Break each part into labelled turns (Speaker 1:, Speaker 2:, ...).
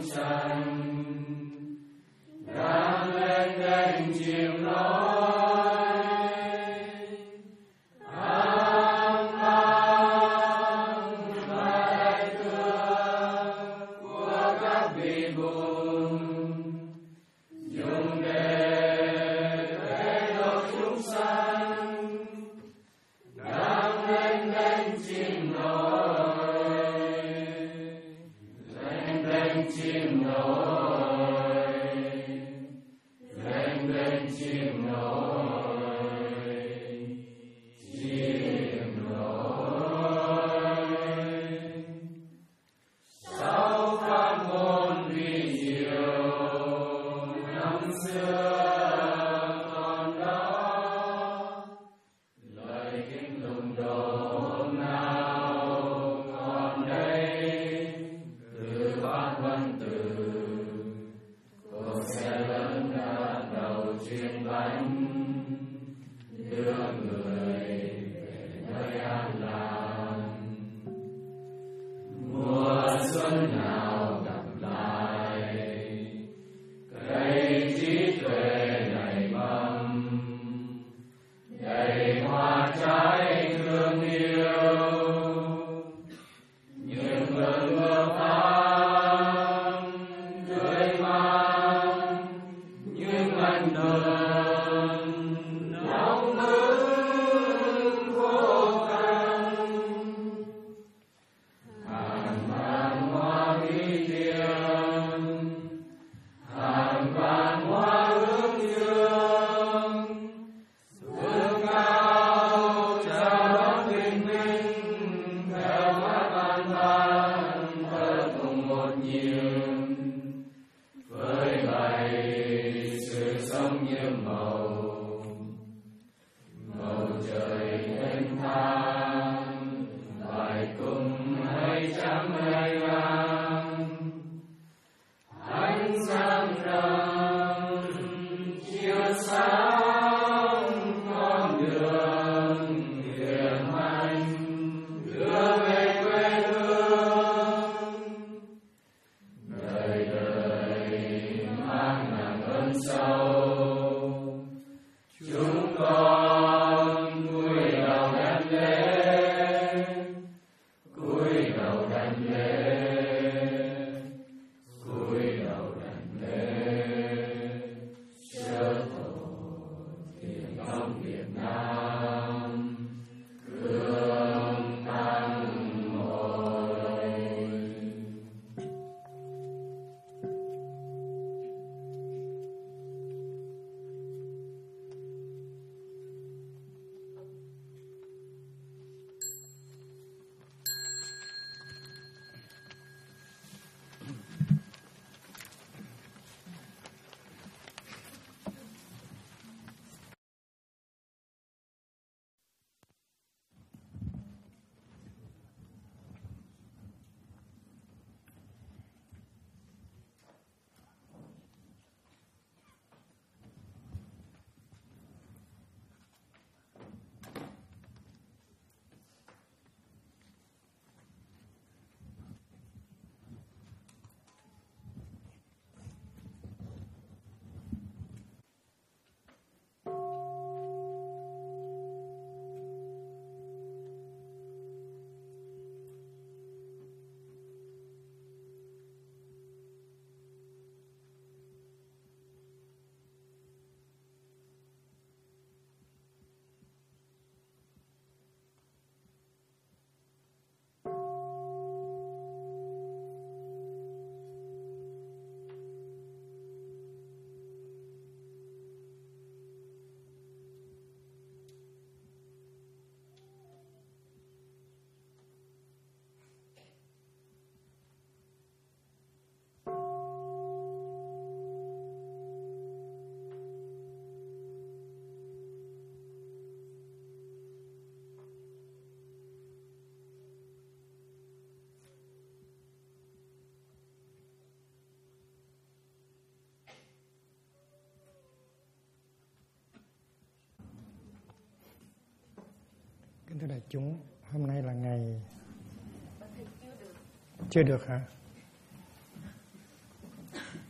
Speaker 1: Kính thưa đại chúng, hôm nay là ngày chưa được hả?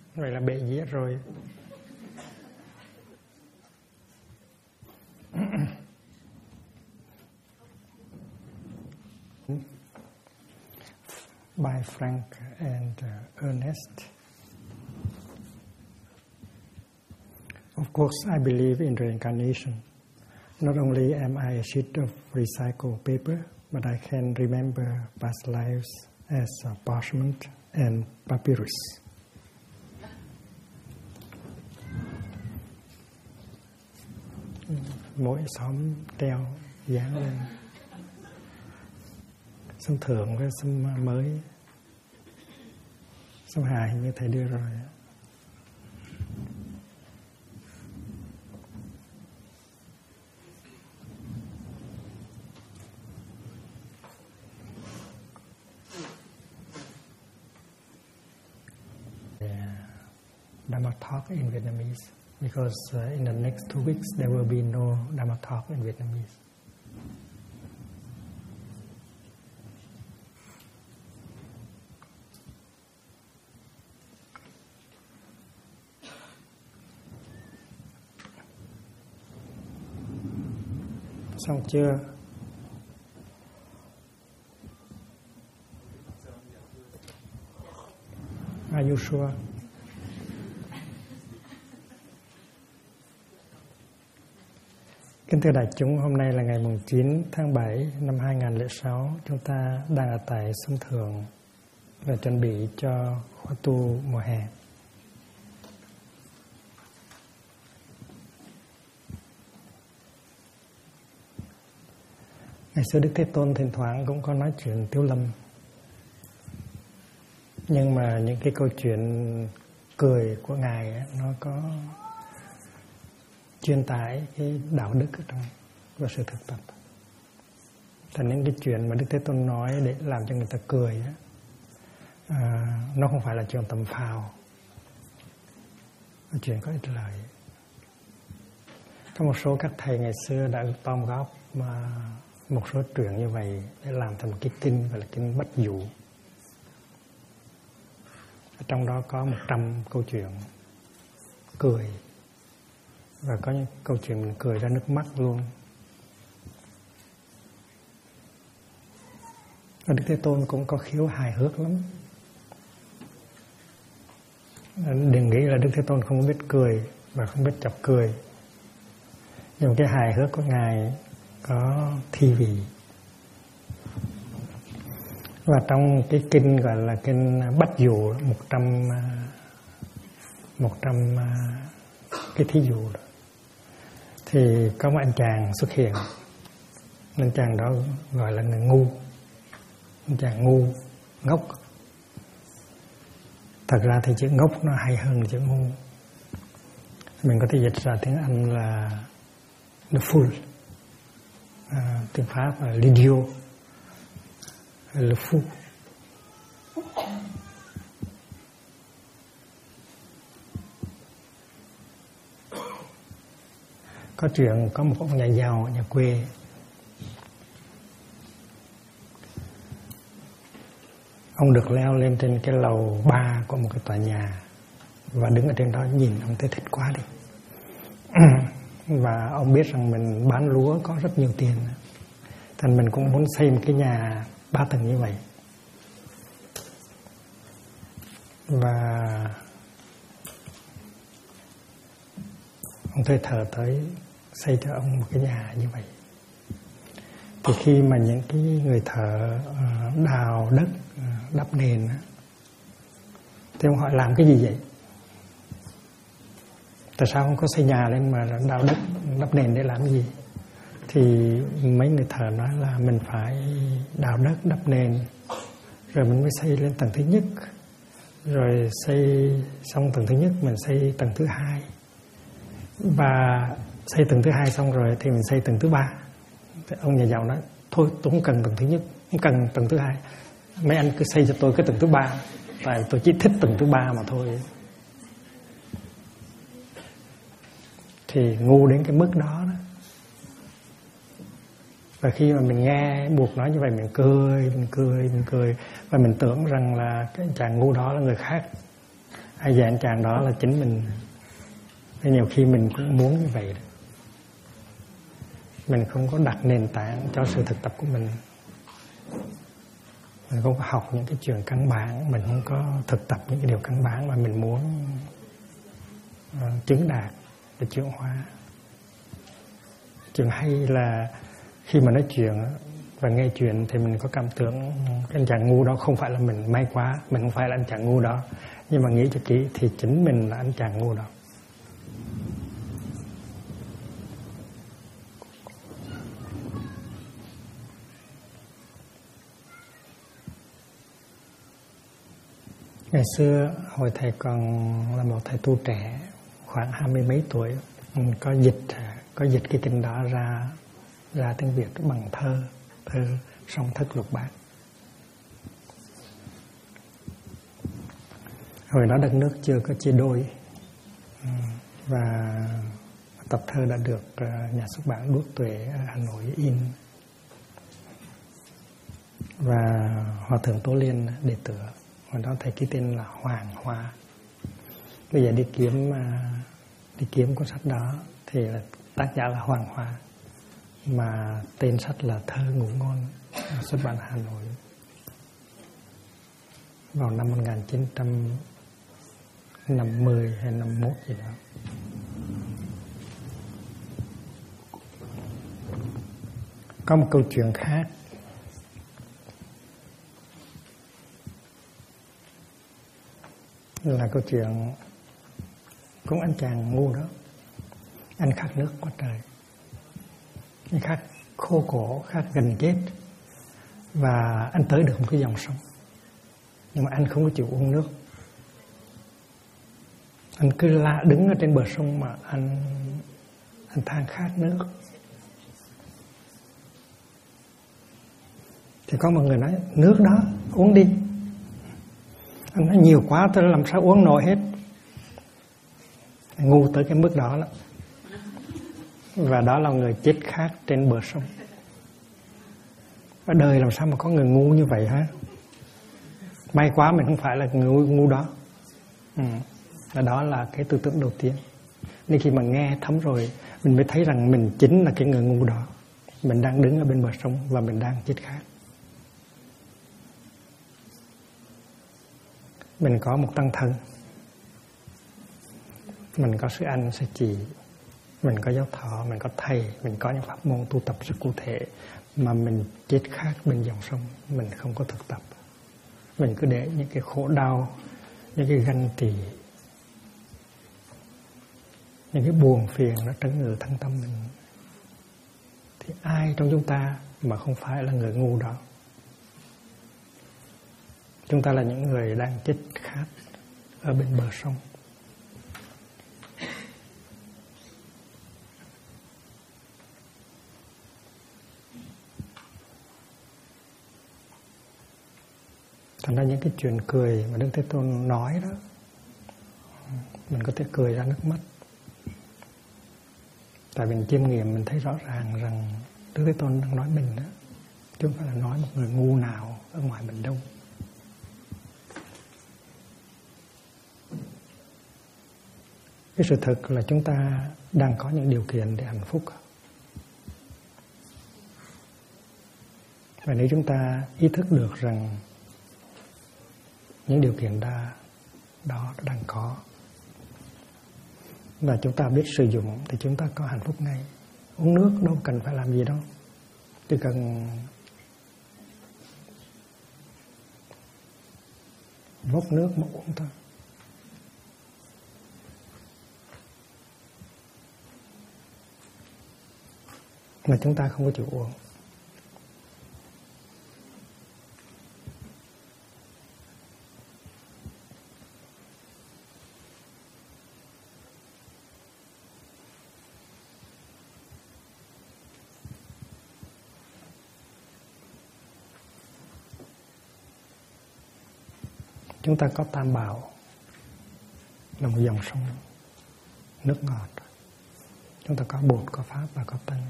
Speaker 1: Vậy là bệ dĩa rồi. By Frank and Ernest. Of course, I believe in reincarnation. Not only am I a sheet of recycled paper, but I can remember past lives as parchment and papyrus. Mỗi xóm treo dán lên sống thượng với sống mới. Sống hài như thầy đưa rồi. Dharma talk in Vietnamese, because in the next 2 weeks there will be no Dharma talk in Vietnamese. Xong chưa? Are you sure? Kính thưa đại chúng, hôm nay là ngày 9 tháng 7 năm 2006. Chúng ta đang ở tại Sông Thượng và chuẩn bị cho khóa tu mùa hè. Ngày xưa Đức Thế Tôn thỉnh thoảng cũng có nói chuyện Tiếu Lâm. Nhưng mà những cái câu chuyện cười của Ngài ấy, nó có truyền tải cái đạo đức ở trong và sự thực tập. Thành những cái chuyện mà Đức Thế Tôn nói để làm cho người ta cười ấy, nó không phải là chuyện tầm phào, là chuyện có ích lợi. Có một số các thầy ngày xưa đã gom góp mà một số truyện như vậy để làm thành một cái kinh gọi là kinh Bách Dụ. Ở trong đó có 100 câu chuyện cười, và có những câu chuyện mình cười ra nước mắt luôn. Và Đức Thế Tôn cũng có khiếu hài hước lắm. Đừng nghĩ là Đức Thế Tôn không biết cười và không biết chọc cười. Nhưng cái hài hước của Ngài có thi vị. Và trong cái kinh gọi là kinh Bách Dụ, 100 cái thí dụ đó, thì có một anh chàng xuất hiện. Anh chàng đó gọi là người ngu. Anh chàng ngu, ngốc. Thật ra thì chữ ngốc nó hay hơn chữ ngu. Mình có thể dịch ra tiếng Anh là the fool, tiếng Pháp là l'idiot, le fou. Có chuyện có một ông nhà giàu ở nhà quê. Ông được leo lên trên cái lầu 3 của một cái tòa nhà và đứng ở trên đó nhìn, ông thấy thích quá đi. Và ông biết rằng mình bán lúa có rất nhiều tiền, thành mình cũng muốn xây một cái nhà 3 tầng như vậy. Và ông thuê thợ tới xây cho ông một cái nhà như vậy. Thì khi mà những cái người thợ đào đất, đắp nền, thì ông hỏi làm cái gì vậy? Tại sao không có xây nhà lên mà đào đất, đắp nền để làm cái gì? Thì mấy người thợ nói là mình phải đào đất, đắp nền, rồi mình mới xây lên tầng thứ nhất. Rồi xây xong tầng thứ nhất, mình xây tầng thứ hai. Và xây tầng thứ hai xong rồi thì mình xây tầng thứ 3. Thì ông nhà giàu nói, thôi tôi không cần tầng thứ nhất, không cần tầng thứ hai. Mấy anh cứ xây cho tôi cái tầng thứ 3, tại tôi chỉ thích tầng thứ 3 mà thôi. Thì ngu đến cái mức đó đó. Và khi mà mình nghe buộc nói như vậy, mình cười. Và mình tưởng rằng là cái chàng ngu đó là người khác ai dạy anh chàng đó là chính mình. Nên nhiều khi mình cũng muốn như vậy đó. Mình không có đặt nền tảng cho sự thực tập của mình. Mình không có học những cái chuyện căn bản, mình không có thực tập những cái điều căn bản mà mình muốn chứng đạt để chuyển hóa. Chuyện hay là khi mà nói chuyện và nghe chuyện thì mình có cảm tưởng anh chàng ngu đó không phải là mình, may quá mình không phải là anh chàng ngu đó, nhưng mà nghĩ cho kỹ thì chính mình là anh chàng ngu đó. Ngày xưa hồi thầy còn là một thầy tu trẻ, khoảng 20 mấy tuổi, có dịch cái kinh đó ra tiếng Việt bằng thơ Song Thất Lục Bát. Hồi đó đất nước chưa có chia đôi, và tập thơ đã được nhà xuất bản Đuốc Tuệ ở Hà Nội in, và Hòa Thượng Tố Liên đề tựa. Hồi đó thầy ký tên là Hoàng Hoa. Bây giờ đi kiếm cuốn sách đó thì là tác giả là Hoàng Hoa, mà tên sách là Thơ Ngụ Ngôn, xuất bản Hà Nội vào năm 1950 hay 51 gì đó. Có một câu chuyện khác là câu chuyện cũng anh chàng ngu đó. Anh khát nước quá trời, anh khát khô cổ, khát gần chết, và anh tới được một cái dòng sông, nhưng mà anh không có chịu uống nước. Anh cứ đứng ở trên bờ sông mà anh than khát nước. Thì có một người nói nước đó uống đi. Anh nói nhiều quá tôi làm sao uống nổi hết. Ngu tới cái mức đó đó. Và đó là người chết khát trên bờ sông. Ở đời làm sao mà có người ngu như vậy hả? May quá mình không phải là người ngu đó. Đó là cái tư tưởng đầu tiên. Nên khi mà nghe thấm rồi, mình mới thấy rằng mình chính là cái người ngu đó. Mình đang đứng ở bên bờ sông và mình đang chết khát. Mình có một tăng thân, mình có sư anh, sư chị, mình có giáo thọ, mình có thầy, mình có những pháp môn tu tập rất cụ thể, mà mình chết khát bên dòng sông, mình không có thực tập. Mình cứ để những cái khổ đau, những cái ganh tị, những cái buồn phiền nó trấn ngự thân tâm mình. Thì ai trong chúng ta mà không phải là người ngu đó? Chúng ta là những người đang chết khát ở bên bờ sông. Thành ra những cái chuyện cười mà Đức Thế Tôn nói đó, mình có thể cười ra nước mắt. Tại mình chiêm nghiệm mình thấy rõ ràng rằng Đức Thế Tôn đang nói mình đó, chứ không phải là nói một người ngu nào ở ngoài mình đâu. Cái sự thật là chúng ta đang có những điều kiện để hạnh phúc. Và nếu chúng ta ý thức được rằng những điều kiện đó đang có, và chúng ta biết sử dụng, thì chúng ta có hạnh phúc ngay. Uống nước đâu cần phải làm gì đâu, chỉ cần vốc nước mà uống thôi. Mà chúng ta không có chịu uống. Chúng ta có Tam Bảo là một dòng sông nước ngọt. Chúng ta có Bụt, có Pháp và có Tăng.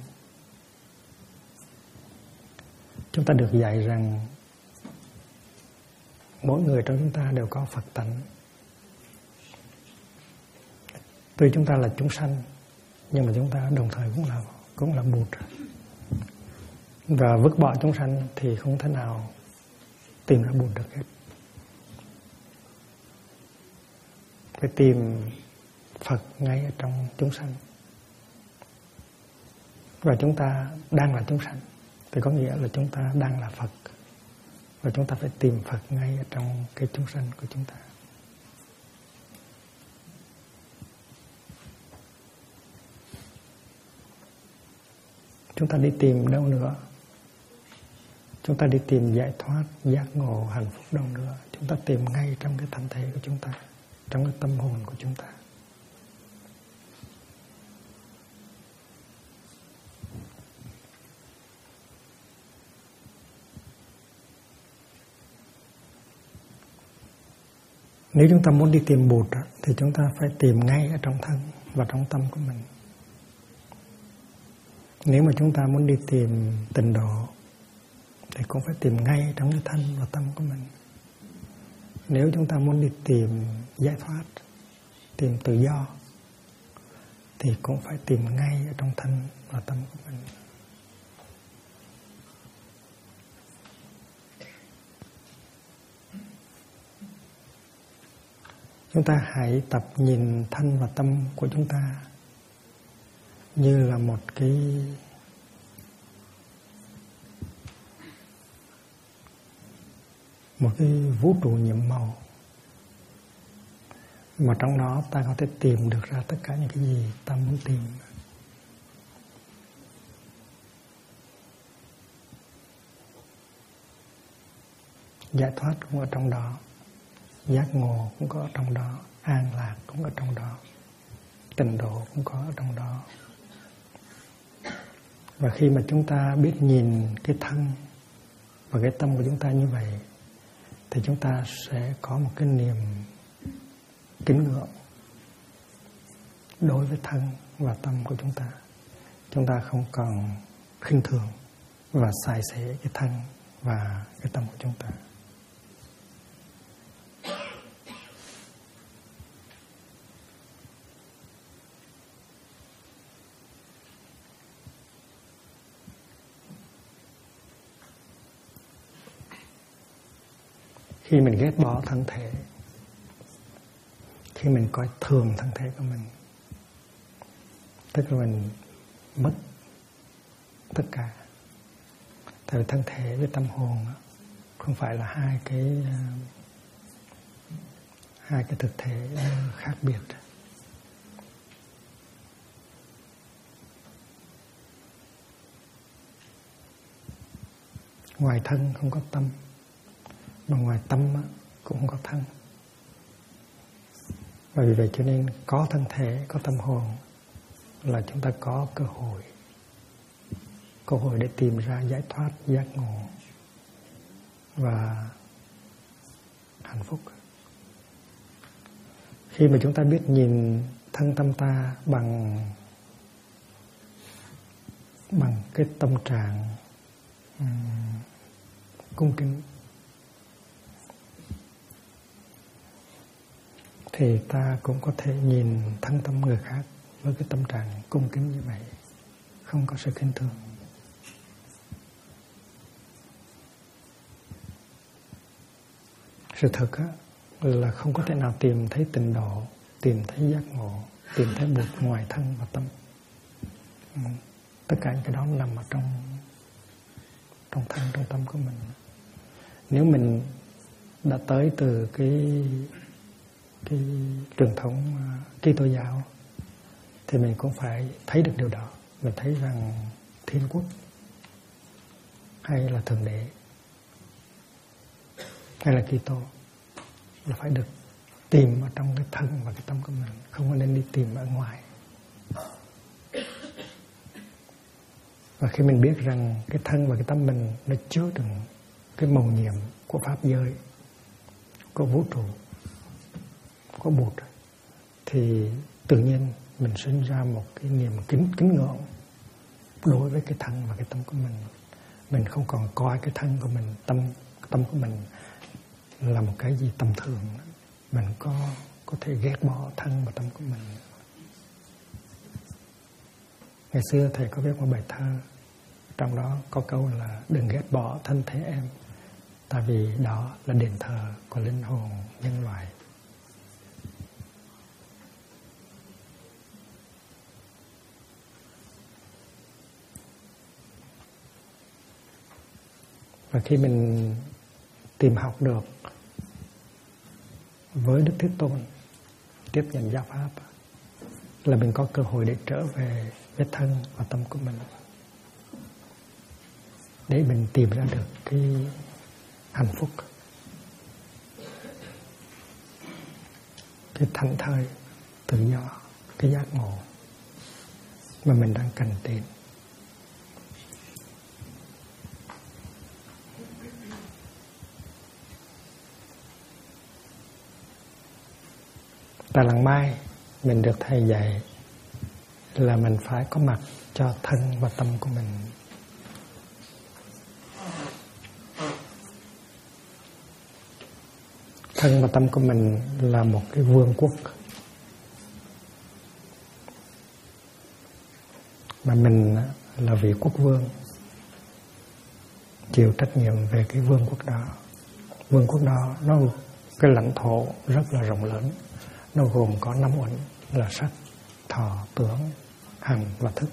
Speaker 1: Chúng ta được dạy rằng mỗi người trong chúng ta đều có Phật tánh. Tuy chúng ta là chúng sanh, nhưng mà chúng ta đồng thời cũng là Bụt. Và vứt bỏ chúng sanh thì không thể nào tìm ra Bụt được hết. Phải tìm Phật ngay ở trong chúng sanh. Và chúng ta đang là chúng sanh thì có nghĩa là chúng ta đang là Phật. Và chúng ta phải tìm Phật ngay ở trong cái chúng sanh của chúng ta. Chúng ta đi tìm đâu nữa? Chúng ta đi tìm giải thoát, giác ngộ, hạnh phúc đâu nữa? Chúng ta tìm ngay trong cái thân thể của chúng ta, trong cái tâm hồn của chúng ta. Nếu chúng ta muốn đi tìm Bụt thì chúng ta phải tìm ngay ở trong thân và trong tâm của mình. Nếu mà chúng ta muốn đi tìm tịnh độ thì cũng phải tìm ngay trong cái thân và tâm của mình. Nếu chúng ta muốn đi tìm giải thoát, tìm tự do thì cũng phải tìm ngay ở trong thân và tâm của mình. Chúng ta hãy tập nhìn thân và tâm của chúng ta như là một cái vũ trụ nhiệm màu, mà trong đó ta có thể tìm được ra tất cả những cái gì ta muốn tìm. Giải thoát cũng ở trong đó, giác ngộ cũng có ở trong đó, an lạc cũng ở trong đó, tịnh độ cũng có ở trong đó. Và khi mà chúng ta biết nhìn cái thân và cái tâm của chúng ta như vậy thì chúng ta sẽ có một cái niềm kính ngưỡng đối với thân và tâm của chúng ta. Chúng ta không còn khinh thường và xài xể cái thân và cái tâm của chúng ta. Khi mình ghét bỏ thân thể, khi mình coi thường thân thể của mình, tức là mình mất tất cả. Tại vì thân thể với tâm hồn không phải là hai cái thực thể khác biệt. Ngoài thân không có tâm, mà ngoài tâm cũng không có thân. Và vì vậy cho nên có thân thể, có tâm hồn là chúng ta có cơ hội để tìm ra giải thoát, giác ngộ và hạnh phúc. Khi mà chúng ta biết nhìn thân tâm ta bằng cái tâm trạng cung kính, thì ta cũng có thể nhìn thân tâm người khác với cái tâm trạng cung kính như vậy, không có sự khinh thường. Sự thật là không có thể nào tìm thấy tịnh độ, tìm thấy giác ngộ, tìm thấy Bụt ngoài thân và tâm. Tất cả những cái đó nằm ở trong thân, trong tâm của mình. Nếu mình đã tới từ cái truyền thống Kitô giáo thì mình cũng phải thấy được điều đó. Mình thấy rằng Thiên Quốc hay là Thượng Đế hay là Kitô là phải được tìm ở trong cái thân và cái tâm của mình, không có nên đi tìm ở ngoài. Và khi mình biết rằng cái thân và cái tâm mình nó chứa đựng cái mầu nhiệm của pháp giới, của vũ trụ, của Bụt, thì tự nhiên mình sinh ra một cái niềm kính ngưỡng đối với cái thân và cái tâm của mình. Mình không còn coi cái thân của mình, tâm của mình là một cái gì tầm thường. Mình có thể ghét bỏ thân và tâm của mình. Ngày xưa thầy có viết một bài thơ, trong đó có câu là đừng ghét bỏ thân thể em, tại vì đó là đền thờ của linh hồn nhân loại. Và khi mình tìm học được với Đức Thế Tôn, tiếp nhận giáo pháp, là mình có cơ hội để trở về với thân và tâm của mình, để mình tìm ra được cái hạnh phúc, cái thảnh thơi, tự do, cái giác ngộ mà mình đang cần tìm. Tại Làng Mai, mình được thầy dạy là mình phải có mặt cho thân và tâm của mình. Thân và tâm của mình là một cái vương quốc mà mình là vị quốc vương, chịu trách nhiệm về cái vương quốc đó. Vương quốc đó nó cái lãnh thổ rất là rộng lớn, nó gồm có 5 uẩn là sắc, thọ, tưởng, hành và thức.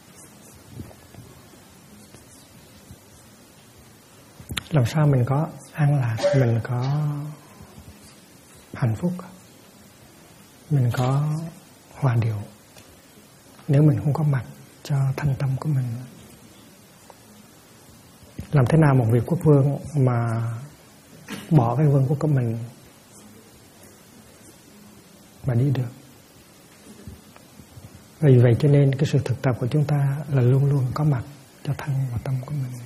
Speaker 1: Làm sao mình có an lạc, mình có hạnh phúc, mình có hòa điệu nếu mình không có mặt cho thân tâm của mình? Làm thế nào một vị quốc vương mà bỏ cái vương quốc của mình mà đi được? Vì vậy cho nên cái sự thực tập của chúng ta là luôn luôn có mặt cho thân và tâm của mình.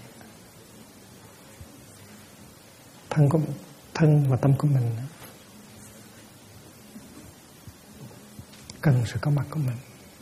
Speaker 1: Thân và tâm của mình cần sự có mặt của mình.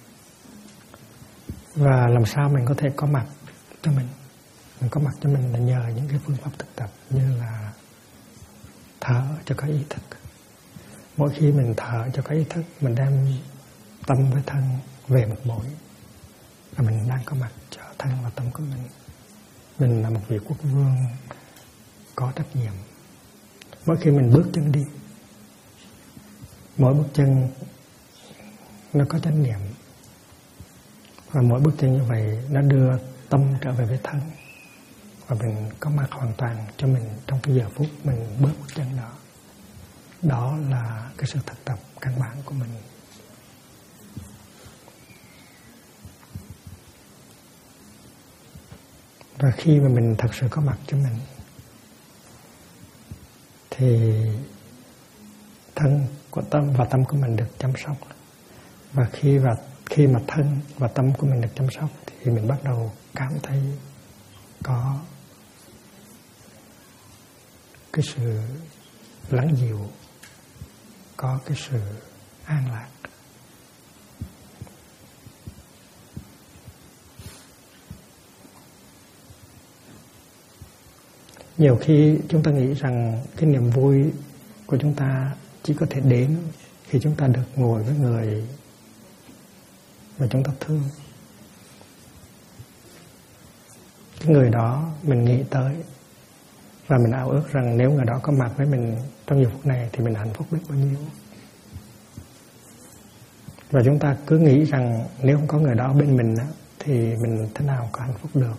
Speaker 1: Và làm sao mình có thể có mặt cho mình? Mình có mặt cho mình là nhờ những cái phương pháp thực tập như là thở cho có ý thức. Mỗi khi mình thở cho có ý thức, mình đem tâm với thân về một mối, và mình đang có mặt cho thân và tâm của mình. Mình là một vị quốc vương có trách nhiệm. Mỗi khi mình bước chân đi, mỗi bước chân nó có chánh niệm, và mỗi bước chân như vậy nó đưa tâm trở về với thân, và mình có mặt hoàn toàn cho mình trong cái giờ phút mình bước bước chân đó. Đó là cái sự thực tập căn bản của mình. Và khi mà mình thật sự có mặt cho mình thì thân của tâm và tâm của mình được chăm sóc. Và khi mà thân và tâm của mình được chăm sóc thì mình bắt đầu cảm thấy có cái sự lắng dịu, có cái sự an lạc. Nhiều khi chúng ta nghĩ rằng cái niềm vui của chúng ta chỉ có thể đến khi chúng ta được ngồi với người mà chúng ta thương. Cái người đó mình nghĩ tới và mình ao ước rằng nếu người đó có mặt với mình trong giờ phút này thì mình hạnh phúc biết bao nhiêu. Và chúng ta cứ nghĩ rằng nếu không có người đó bên mình thì mình thế nào có hạnh phúc được.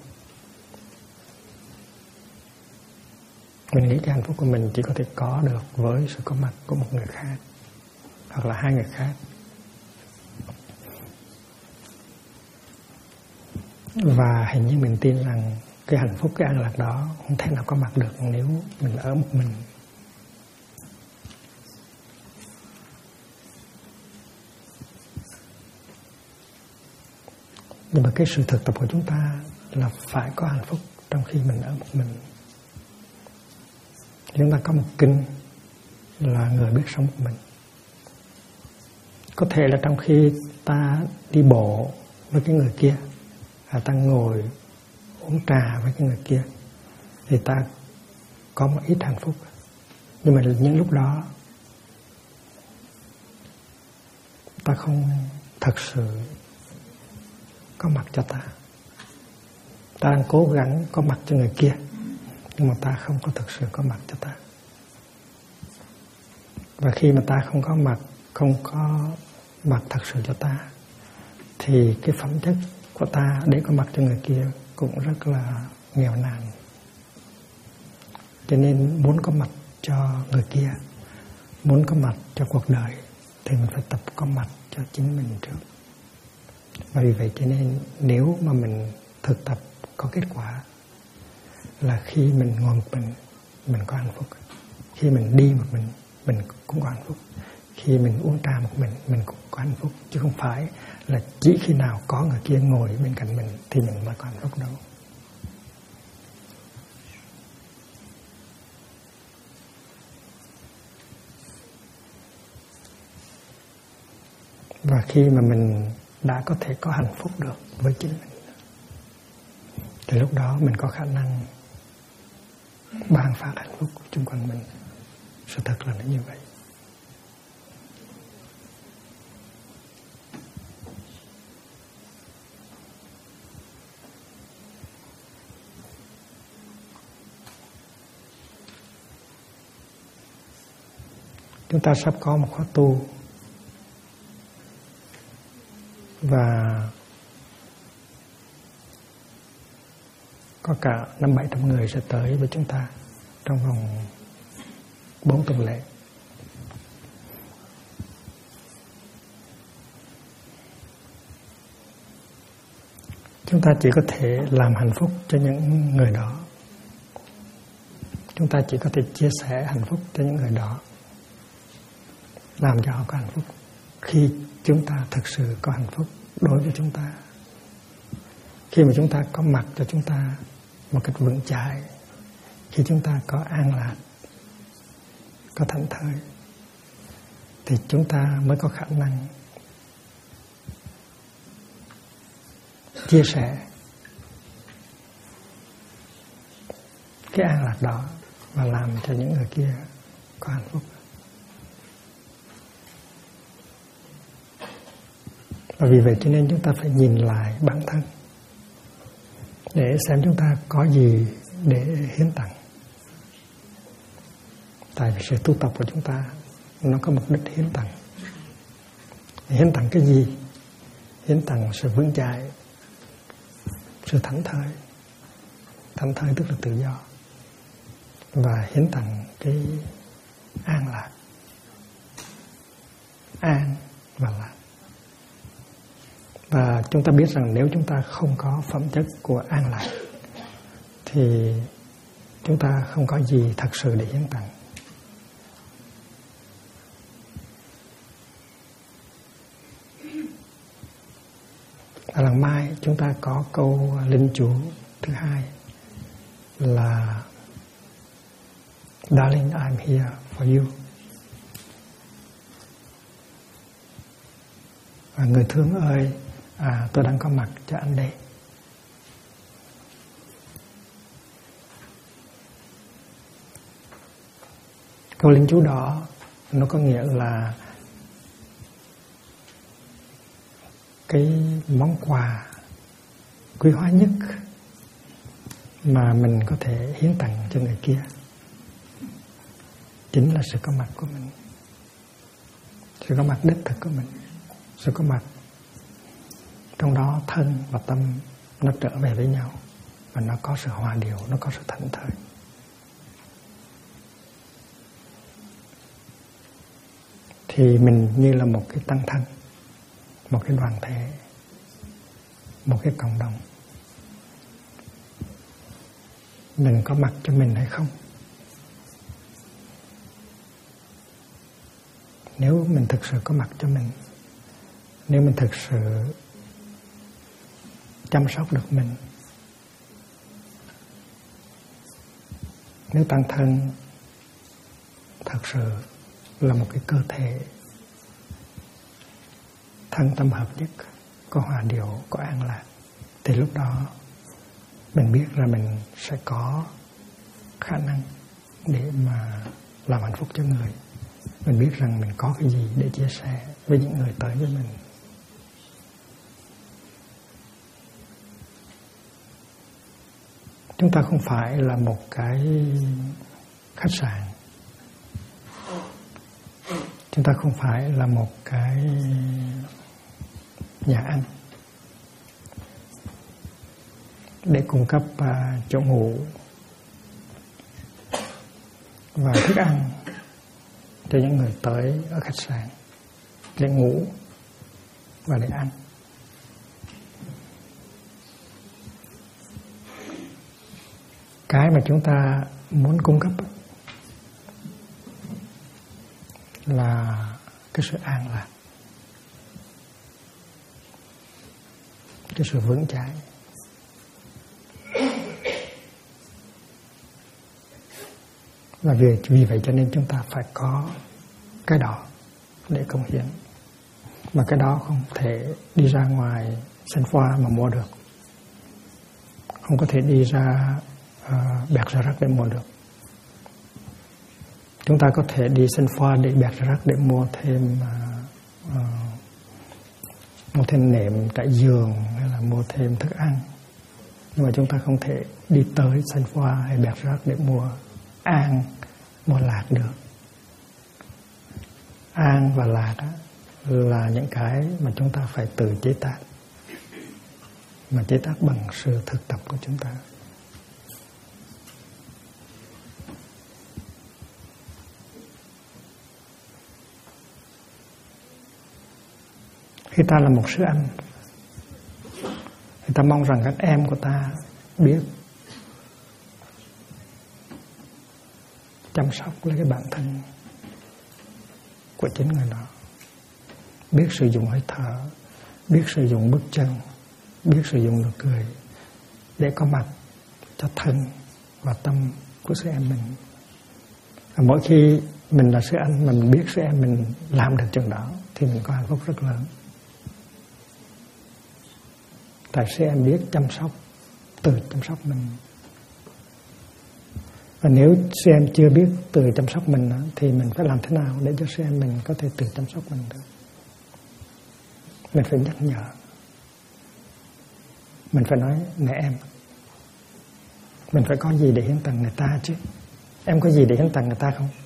Speaker 1: Mình nghĩ cái hạnh phúc của mình chỉ có thể có được với sự có mặt của một người khác hoặc là hai người khác. Và hình như mình tin rằng cái hạnh phúc, cái an lạc đó không thể nào có mặt được nếu mình ở một mình. Nhưng mà cái sự thực tập của chúng ta là phải có hạnh phúc trong khi mình ở một mình. Chúng ta có một kinh là người biết sống một mình. Có thể là trong khi ta đi bộ với cái người kia, ta ngồi uống trà với cái người kia, thì ta có một ít hạnh phúc. Nhưng mà những lúc đó ta không thật sự có mặt cho ta. Ta đang cố gắng có mặt cho người kia, nhưng mà ta không có thực sự có mặt cho ta. Và khi mà ta không có mặt thật sự cho ta, thì cái phẩm chất của ta để có mặt cho người kia cũng rất là nghèo nàn. Cho nên muốn có mặt cho người kia, muốn có mặt cho cuộc đời, thì mình phải tập có mặt cho chính mình trước. Và vì vậy cho nên nếu mà mình thực tập có kết quả là khi mình ngồi một mình có hạnh phúc. Khi mình đi một mình cũng có hạnh phúc. Khi mình uống trà một mình cũng có hạnh phúc. Chứ không phải là chỉ khi nào có người kia ngồi bên cạnh mình thì mình mới có hạnh phúc đâu. Và khi mà mình đã có thể có hạnh phúc được với chính mình, thì lúc đó mình có khả năng ban phát hạnh phúc của xung quanh mình. Sự thật là nó như vậy. Chúng ta sắp có một khóa tu, và có cả 500-700 người sẽ tới với chúng ta trong vòng 4 tuần lễ. Chúng ta chỉ có thể làm hạnh phúc cho những người đó. Chúng ta chỉ có thể chia sẻ hạnh phúc cho những người đó, làm cho họ có hạnh phúc. Khi chúng ta thực sự có hạnh phúc đối với chúng ta, khi mà chúng ta có mặt cho chúng ta một cách vững chãi, khi chúng ta có an lạc, có thảnh thơi, thì chúng ta mới có khả năng chia sẻ cái an lạc đó và làm cho những người kia có hạnh phúc. Và vì vậy cho nên chúng ta phải nhìn lại bản thân để xem chúng ta có gì để hiến tặng. Tại vì sự tu tập của chúng ta nó có mục đích hiến tặng. Hiến tặng cái gì? Hiến tặng sự vững chãi, sự thảnh thơi. Thảnh thơi tức là tự do. Và hiến tặng cái an lạc. An và lạc. Và chúng ta biết rằng nếu chúng ta không có phẩm chất của an lạc thì chúng ta không có gì thật sự để hiến tặng. Lần mai chúng ta có câu linh chú thứ hai là Darling, I'm here for you. Và người thương ơi, tôi đang có mặt cho anh đây. Câu linh chú đó nó có nghĩa là cái món quà quý hóa nhất mà mình có thể hiến tặng cho người kia chính là sự có mặt của mình, sự có mặt đích thực của mình, sự có mặt trong đó thân và tâm nó trở về với nhau và nó có sự hòa điều, nó có sự thảnh thơi. Thì mình như là một cái tăng thân, một cái đoàn thể, một cái cộng đồng. Mình có mặt cho mình hay không? Nếu mình thực sự có mặt cho mình, nếu mình thực sự chăm sóc được mình, nếu tăng thân thật sự là một cái cơ thể thân tâm hợp nhất, có hòa điều, có an lạc, thì lúc đó mình biết là mình sẽ có khả năng để mà làm hạnh phúc cho người. Mình biết rằng mình có cái gì để chia sẻ với những người tới với mình. Chúng ta không phải là một cái khách sạn. Chúng ta không phải là một cái nhà ăn để cung cấp chỗ ngủ và thức ăn cho những người tới ở khách sạn để ngủ và để ăn. Cái mà chúng ta muốn cung cấp là cái sự an lạc, cái sự vững chãi. Và vì vậy cho nên chúng ta phải có cái đó để cống hiến. Mà cái đó không thể đi ra ngoài Sen Phua mà mua được. Không có thể đi ra Bẹt Rà Rắc để mua được. Chúng ta có thể đi Sen Phua để Bẹt Rà Rắc để mua thêm nệm trải giường hay là mua thêm thức ăn. Nhưng mà chúng ta không thể đi tới Sen Phua hay Bẹt Rà Rắc để mua an, mua lạc được. An và lạc là những cái mà chúng ta phải tự chế tác, mà chế tác bằng sự thực tập của chúng ta. Khi ta là một sư anh thì ta mong rằng các em của ta biết chăm sóc lấy cái bản thân của chính người đó, biết sử dụng hơi thở, biết sử dụng bước chân, biết sử dụng nụ cười để có mặt cho thân và tâm của sư em mình. Và mỗi khi mình là sư anh mà mình biết sư em mình làm được chừng đó thì mình có hạnh phúc rất lớn. Tại sư em biết chăm sóc, tự chăm sóc mình. Và nếu sư em chưa biết tự chăm sóc mình thì mình phải làm thế nào để cho sư em mình có thể tự chăm sóc mình được. Mình phải nhắc nhở. Mình phải nói, nè em, mình phải có gì để hiến tặng người ta chứ. Em có gì để hiến tặng người ta không?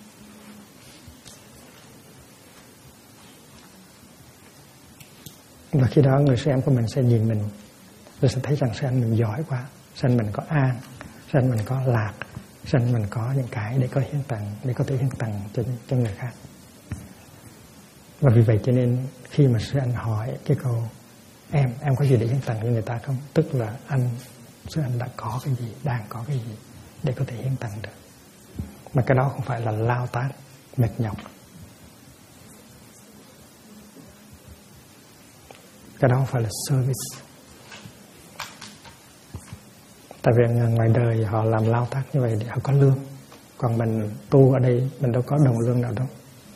Speaker 1: Và khi đó người sư em của mình sẽ nhìn mình, rồi sẽ thấy rằng sư anh mình giỏi quá, sư anh mình có an, sư anh mình có lạc, sư anh mình có những cái để có hiến tặng, để có thể hiến tặng cho người khác. Và vì vậy cho nên khi mà sư anh hỏi cái câu em có gì để hiến tặng cho người ta không? Tức là sư anh đã có cái gì, đang có cái gì để có thể hiến tặng được. Mà cái đó không phải là lao tác, mệt nhọc. Cái đó không phải là service. Tại vì ngoài đời họ làm lao tác như vậy để họ có lương. Còn mình tu ở đây mình đâu có đồng lương nào đâu.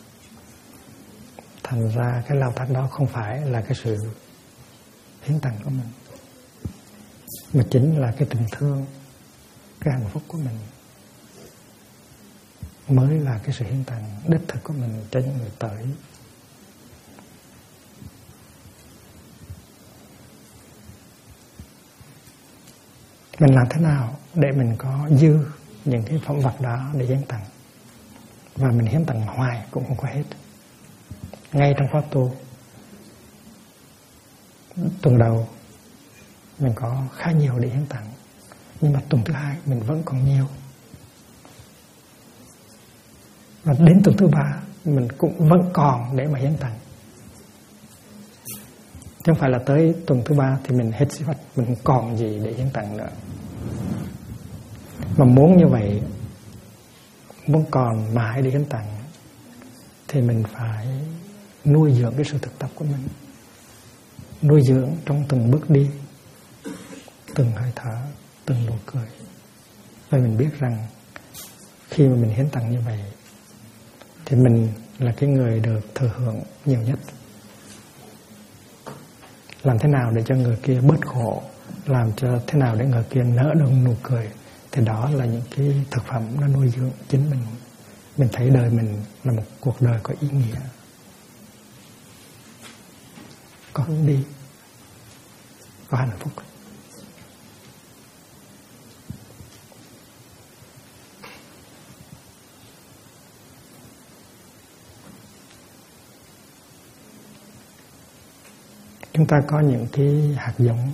Speaker 1: Thành ra cái lao tác đó không phải là cái sự hiến tặng của mình, mà chính là cái tình thương, cái hạnh phúc của mình mới là cái sự hiến tặng đích thực của mình cho những người tới. Mình làm thế nào để mình có dư những cái phẩm vật đó để hiến tặng, và mình hiến tặng hoài cũng không có hết. Ngay trong khóa tu tuần đầu mình có khá nhiều để hiến tặng, nhưng mà tuần thứ hai mình vẫn còn nhiều, và đến tuần thứ ba mình cũng vẫn còn để mà hiến tặng. Chứ không phải là tới tuần thứ ba thì mình hết sĩ vật, mình không còn gì để hiến tặng nữa. Mà muốn như vậy, muốn còn mãi để hiến tặng thì mình phải nuôi dưỡng cái sự thực tập của mình, nuôi dưỡng trong từng bước đi, từng hơi thở, từng nụ cười. Và mình biết rằng khi mà mình hiến tặng như vậy thì mình là cái người được thừa hưởng nhiều nhất. Làm thế nào để cho người kia bớt khổ, làm cho thế nào để người kia nở được nụ cười, thì đó là những cái thực phẩm nó nuôi dưỡng chính mình. Mình thấy đời mình là một cuộc đời có ý nghĩa, có hướng đi, có hạnh phúc. Chúng ta có những cái hạt giống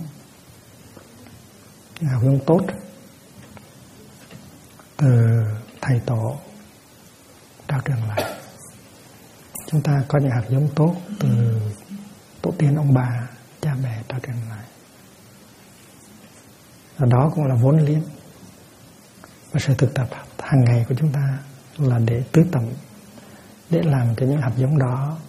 Speaker 1: tốt từ thầy tổ trao truyền lại. Chúng ta có những hạt giống tốt từ tổ tiên ông bà, cha mẹ trao truyền lại. Và đó cũng là vốn liếng. Và sự thực tập hàng ngày của chúng ta là để tưới tẩm, để làm cho những hạt giống đó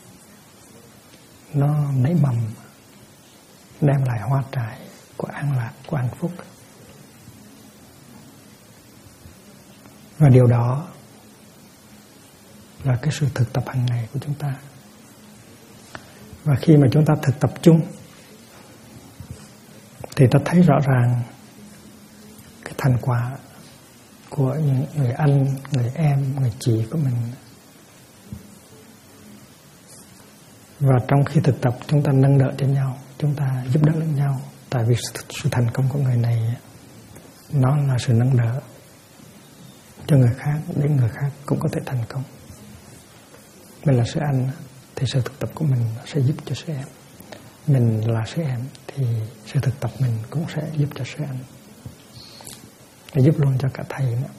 Speaker 1: nó nảy mầm, đem lại hoa trái của an lạc, của hạnh phúc. Và điều đó là cái sự thực tập hàng ngày của chúng ta. Và khi mà chúng ta thực tập chung thì ta thấy rõ ràng cái thành quả của những người anh, người em, người chị của mình. Và trong khi thực tập chúng ta nâng đỡ cho nhau, chúng ta giúp đỡ lẫn nhau. Tại vì sự thành công của người này nó là sự nâng đỡ cho người khác, để người khác cũng có thể thành công. Mình là sư anh thì sự thực tập của mình sẽ giúp cho sư em. Mình là sư em thì sự thực tập mình cũng sẽ giúp cho sư anh, để giúp luôn cho cả thầy nữa.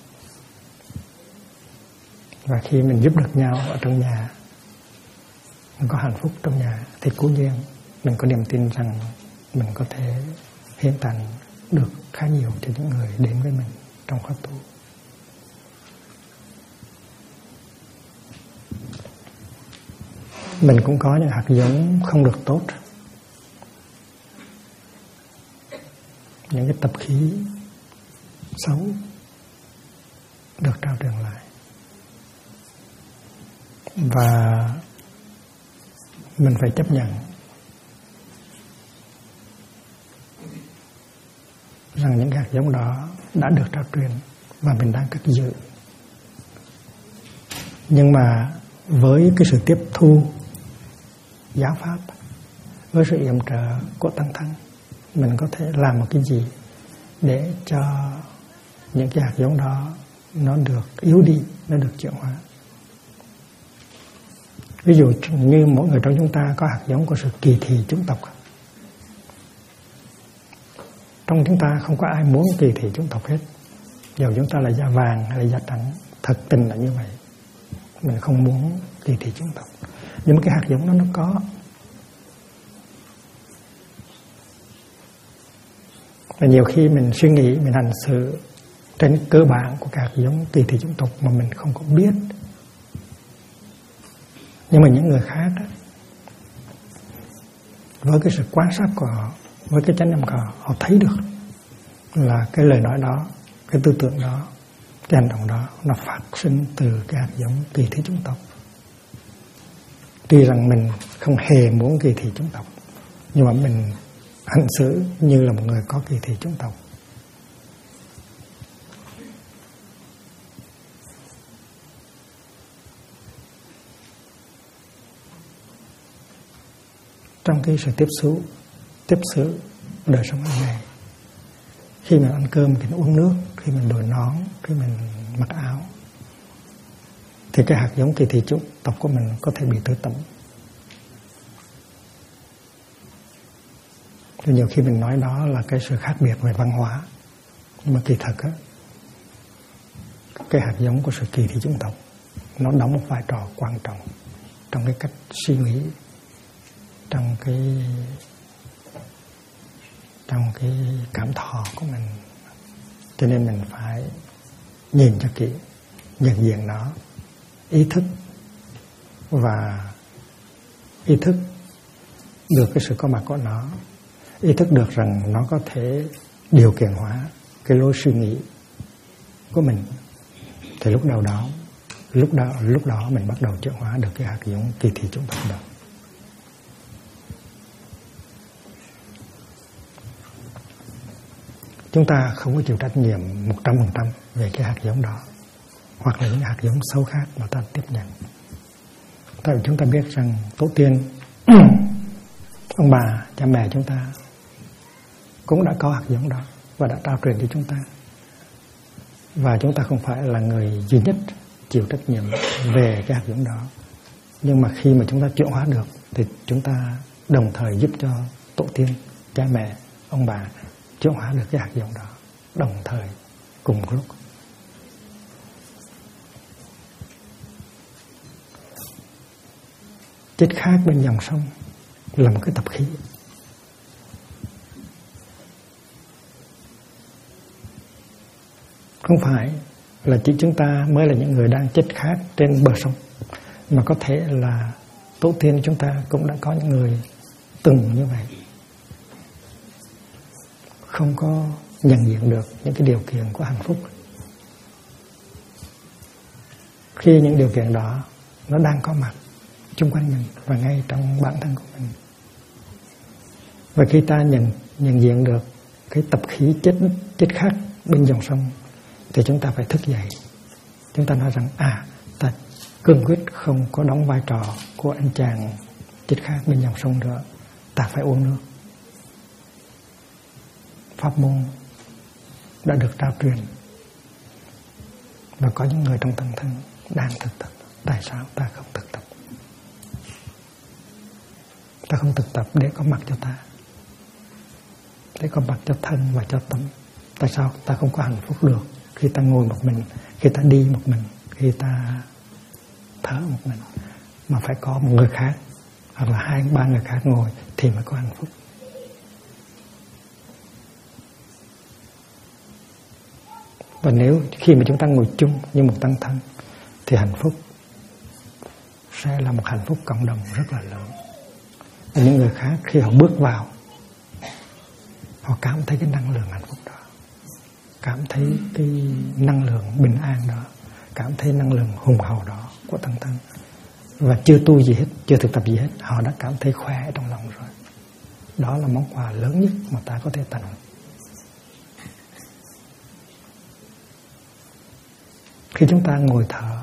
Speaker 1: Và khi mình giúp được nhau ở trong nhà, mình có hạnh phúc trong nhà, thì cố nhiên mình có niềm tin rằng mình có thể hiến tặng được khá nhiều cho những người đến với mình trong khóa tu. Mình cũng có những hạt giống không được tốt, những cái tập khí xấu được trao truyền lại. Và mình phải chấp nhận rằng những hạt giống đó đã được trao truyền và mình đang cất giữ. Nhưng mà với cái sự tiếp thu giáo pháp, với sự yểm trợ của Tăng Thân, mình có thể làm một cái gì để cho những cái hạt giống đó nó được yếu đi, nó được chuyển hóa. Ví dụ như mỗi người trong chúng ta có hạt giống của sự kỳ thị chủng tộc. Trong chúng ta không có ai muốn kỳ thị chủng tộc hết, dù chúng ta là da vàng hay là da trắng, thật tình là như vậy. Mình không muốn kỳ thị chủng tộc, nhưng mà cái hạt giống đó nó có. Và nhiều khi mình suy nghĩ, mình hành xử trên cơ bản của các hạt giống kỳ thị chủng tộc mà mình không có biết. Nhưng mà những người khác đó, với cái sự quan sát của họ, với cái chánh niệm của họ, họ thấy được là cái lời nói đó, cái tư tưởng đó, cái hành động đó nó phát sinh từ cái hạt giống kỳ thị chủng tộc. Tuy rằng mình không hề muốn kỳ thị chủng tộc, nhưng mà mình hành xử như là một người có kỳ thị chủng tộc. Trong cái sự tiếp xúc đời sống hàng ngày, khi mình ăn cơm, khi mình uống nước, khi mình đội nón, khi mình mặc áo, thì cái hạt giống kỳ thị chủng tộc của mình có thể bị tưới tẩm. Thì nhiều khi mình nói đó là cái sự khác biệt về văn hóa, nhưng mà kỳ thật á, cái hạt giống của sự kỳ thị chủng tộc nó đóng một vai trò quan trọng trong cái cách suy nghĩ, trong cái cảm thọ của mình. Cho nên mình phải nhìn cho kỹ, nhận diện nó, ý thức được cái sự có mặt của nó, ý thức được rằng nó có thể điều khiển hóa cái lối suy nghĩ của mình. Thì lúc đó mình bắt đầu chuyển hóa được cái hạt giống kỳ thị chủng tộc đó. Chúng ta không có chịu trách nhiệm 100% về cái hạt giống đó, hoặc là những hạt giống xấu khác mà ta tiếp nhận. Tại vì chúng ta biết rằng tổ tiên, ông bà, cha mẹ chúng ta cũng đã có hạt giống đó và đã trao truyền cho chúng ta. Và chúng ta không phải là người duy nhất chịu trách nhiệm về cái hạt giống đó. Nhưng mà khi mà chúng ta chuyển hóa được thì chúng ta đồng thời giúp cho tổ tiên, cha mẹ, ông bà chuyển hóa được cái hạt giống đó, đồng thời cùng lúc. Chết khác bên dòng sông là một cái tập khí. Không phải là chỉ chúng ta mới là những người đang chết khát trên bờ sông, mà có thể là tổ tiên chúng ta cũng đã có những người từng như vậy, không có nhận diện được những cái điều kiện của hạnh phúc. Khi những điều kiện đó nó đang có mặt xung quanh mình và ngay trong bản thân của mình, và khi ta nhận diện được cái tập khí chết khát bên dòng sông, thì chúng ta phải thức dậy. Chúng ta nói rằng ta cương quyết không có đóng vai trò của anh chàng chết khát bên dòng sông nữa, ta phải uống nước. Pháp môn đã được trao truyền và có những người trong tăng thân đang thực tập. Tại sao ta không thực tập? Ta không thực tập để có mặt cho ta, để có mặt cho thân và cho tâm. Tại sao ta không có hạnh phúc được khi ta ngồi một mình, khi ta đi một mình, khi ta thở một mình, mà phải có một người khác hoặc là 2-3 người khác ngồi thì mới có hạnh phúc? Và nếu khi mà chúng ta ngồi chung như một tăng thân thì hạnh phúc sẽ là một hạnh phúc cộng đồng rất là lớn. Và những người khác khi họ bước vào, họ cảm thấy cái năng lượng hạnh phúc đó, cảm thấy cái năng lượng bình an đó, cảm thấy năng lượng hùng hậu đó của tăng thân, và chưa tu gì hết, chưa thực tập gì hết, họ đã cảm thấy khỏe trong lòng rồi. Đó là món quà lớn nhất mà ta có thể tặng. Khi chúng ta ngồi thở,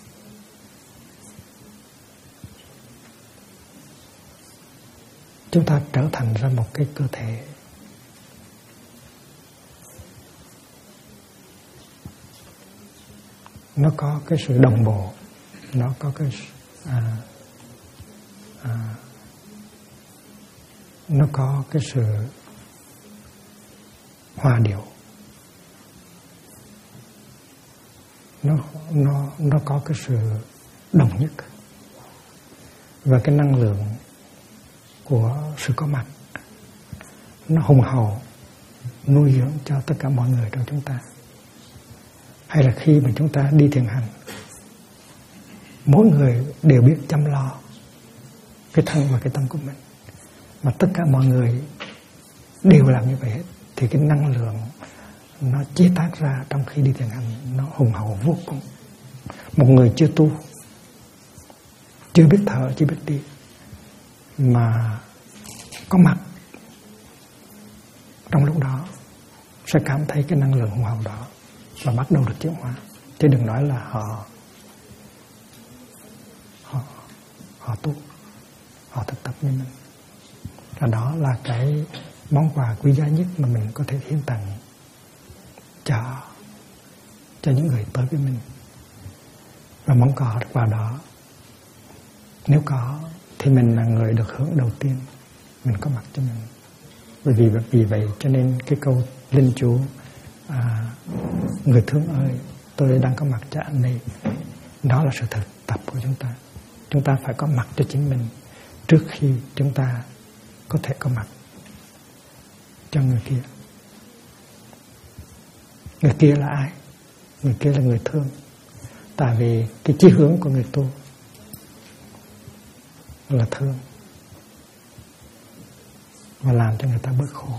Speaker 1: chúng ta trở thành ra một cái cơ thể nó có cái sự đồng bộ, nó có cái nó có cái sự hòa điệu, nó có cái sự đồng nhất, và cái năng lượng của sự có mặt nó hùng hậu nuôi dưỡng cho tất cả mọi người trong chúng ta. Hay là khi mà chúng ta đi thiền hành, mỗi người đều biết chăm lo cái thân và cái tâm của mình, mà tất cả mọi người đều làm như vậy hết, thì cái năng lượng nó chế tác ra trong khi đi thiền hành nó hùng hậu vô cùng. Một người chưa tu, chưa biết thở, chưa biết đi, mà có mặt trong lúc đó sẽ cảm thấy cái năng lượng hùng hậu đó và bắt đầu được chuyển hóa. Chứ đừng nói là họ tu, họ thực tập như mình. Và đó là cái món quà quý giá nhất mà mình có thể hiến tặng cho những người tới với mình. Và món quà đó, nếu có thì mình là người được hưởng đầu tiên, mình có mặt cho mình. Vì vậy cho nên cái câu linh chú người thương ơi, tôi đang có mặt cho anh đây, đó là sự thực tập của chúng ta. Chúng ta phải có mặt cho chính mình trước khi chúng ta có thể có mặt cho người kia. Người kia là ai? Người kia là người thương. Tại vì cái chí hướng của người tu là thương và làm cho người ta bớt khổ.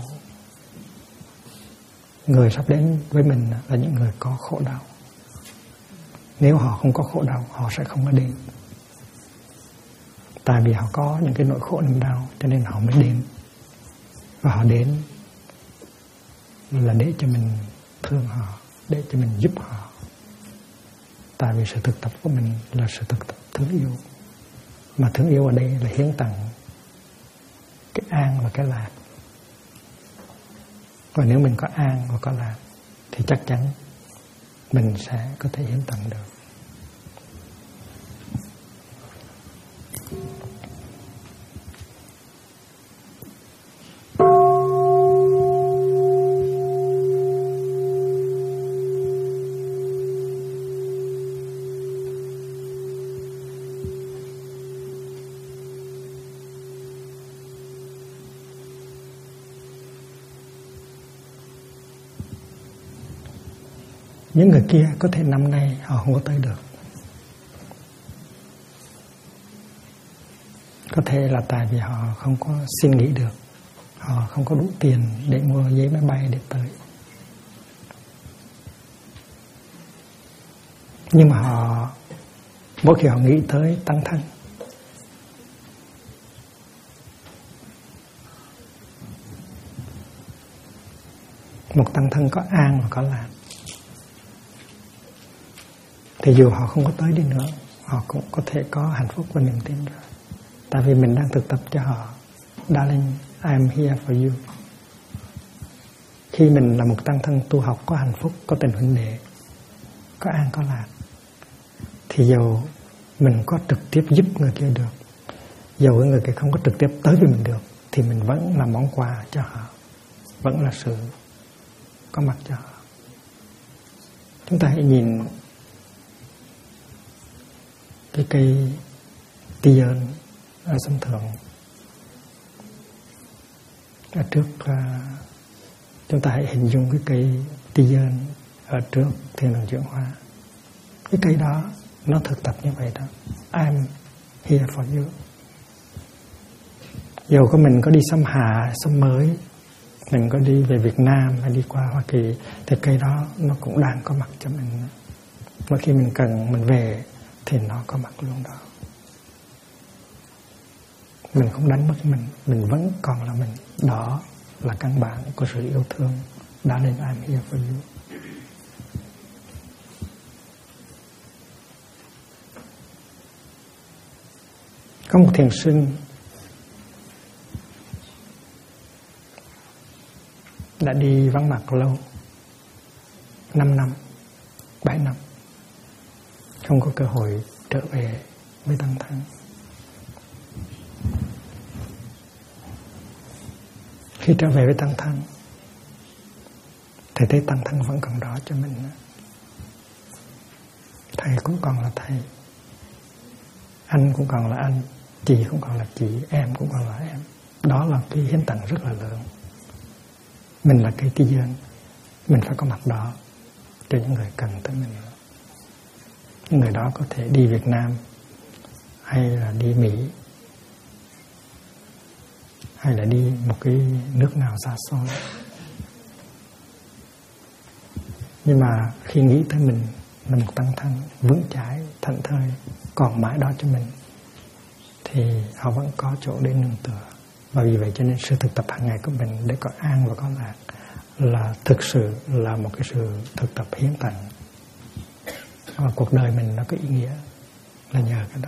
Speaker 1: Người sắp đến với mình là những người có khổ đau. Nếu họ không có khổ đau, họ sẽ không có đến. Tại vì họ có những cái nỗi khổ niềm đau, cho nên họ mới đến. Và họ đến là để cho mình thương họ, để cho mình giúp họ. Tại vì sự thực tập của mình là sự thực tập thương yêu. Mà thương yêu ở đây là hiến tặng cái an và cái lạc. Và nếu mình có an và có lạc thì chắc chắn mình sẽ có thể hiến tặng được. Những người kia có thể năm nay họ không có tới được. Có thể là tại vì họ không có xin nghỉ được, họ không có đủ tiền để mua giấy máy bay để tới. Nhưng mà họ, mỗi khi họ nghĩ tới tăng thân, một tăng thân có an và có lạc, thì dù họ không có tới đi nữa, họ cũng có thể có hạnh phúc và niềm tin rồi. Tại vì mình đang thực tập cho họ. Darling, I am here for you. Khi mình là một tăng thân tu học có hạnh phúc, có tình huynh đệ, có an có lạc, thì dù mình có trực tiếp giúp người kia được, dù người kia không có trực tiếp tới với mình được, thì mình vẫn là món quà cho họ, vẫn là sự có mặt cho họ. Chúng ta hãy nhìn cái cây Tiyon ở sông Thượng. Ở trước, chúng ta hãy hình dung cái cây Tiyon ở trước Thiên Đường Chuyển Hóa. Cái cây đó nó thực tập như vậy đó. I'm here for you. Dù có mình có đi xăm Hạ, xăm Mới, mình có đi về Việt Nam hay đi qua Hoa Kỳ, thì cây đó nó cũng đang có mặt cho mình. Mỗi khi mình cần mình về thì nó có mặt luôn đó. Mình không đánh mất mình vẫn còn là mình. Đó là căn bản của sự yêu thương. Đã nên I'm here for you. Có một thiền sinh đã đi vắng mặt lâu, 5 năm, 7 năm, không có cơ hội trở về với tăng thân. Khi trở về với tăng thân, thầy thấy tăng thân vẫn còn đó cho mình. Thầy cũng còn là thầy, anh cũng còn là anh, chị cũng còn là chị, em cũng còn là em. Đó là cái hiến tặng rất là lớn. Mình là cây Tiyon, mình phải có mặt đó cho những người cần tới mình. Những người đó có thể đi Việt Nam, hay là đi Mỹ, hay là đi một cái nước nào xa xôi. Nhưng mà khi nghĩ tới mình là một tăng thân vững chãi, thảnh thơi, còn mãi đó cho mình, thì họ vẫn có chỗ để nương tựa. Và vì vậy cho nên sự thực tập hàng ngày của mình để có an và có lạc là thực sự là một cái sự thực tập hiến tặng. Và cuộc đời mình nó có ý nghĩa là nhờ cái đó.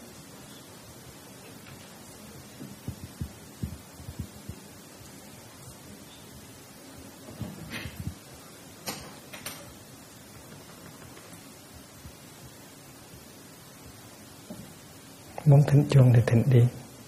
Speaker 1: Muốn thỉnh chuông thì thỉnh đi.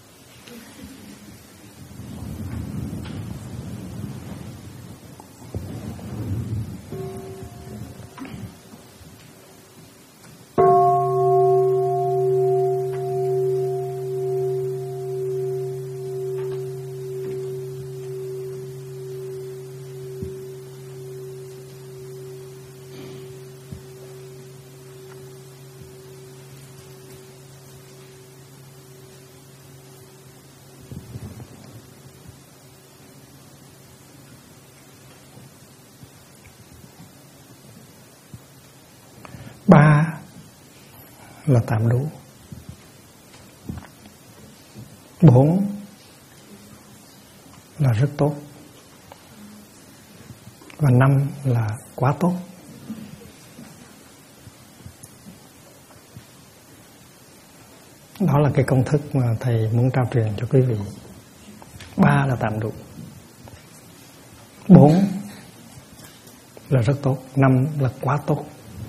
Speaker 1: Ba là tạm đủ. 4 là rất tốt. Và 5 là quá tốt. Đó là cái công thức mà thầy muốn trao truyền cho quý vị. 3 là tạm đủ, 4 là rất tốt, 5 là quá tốt.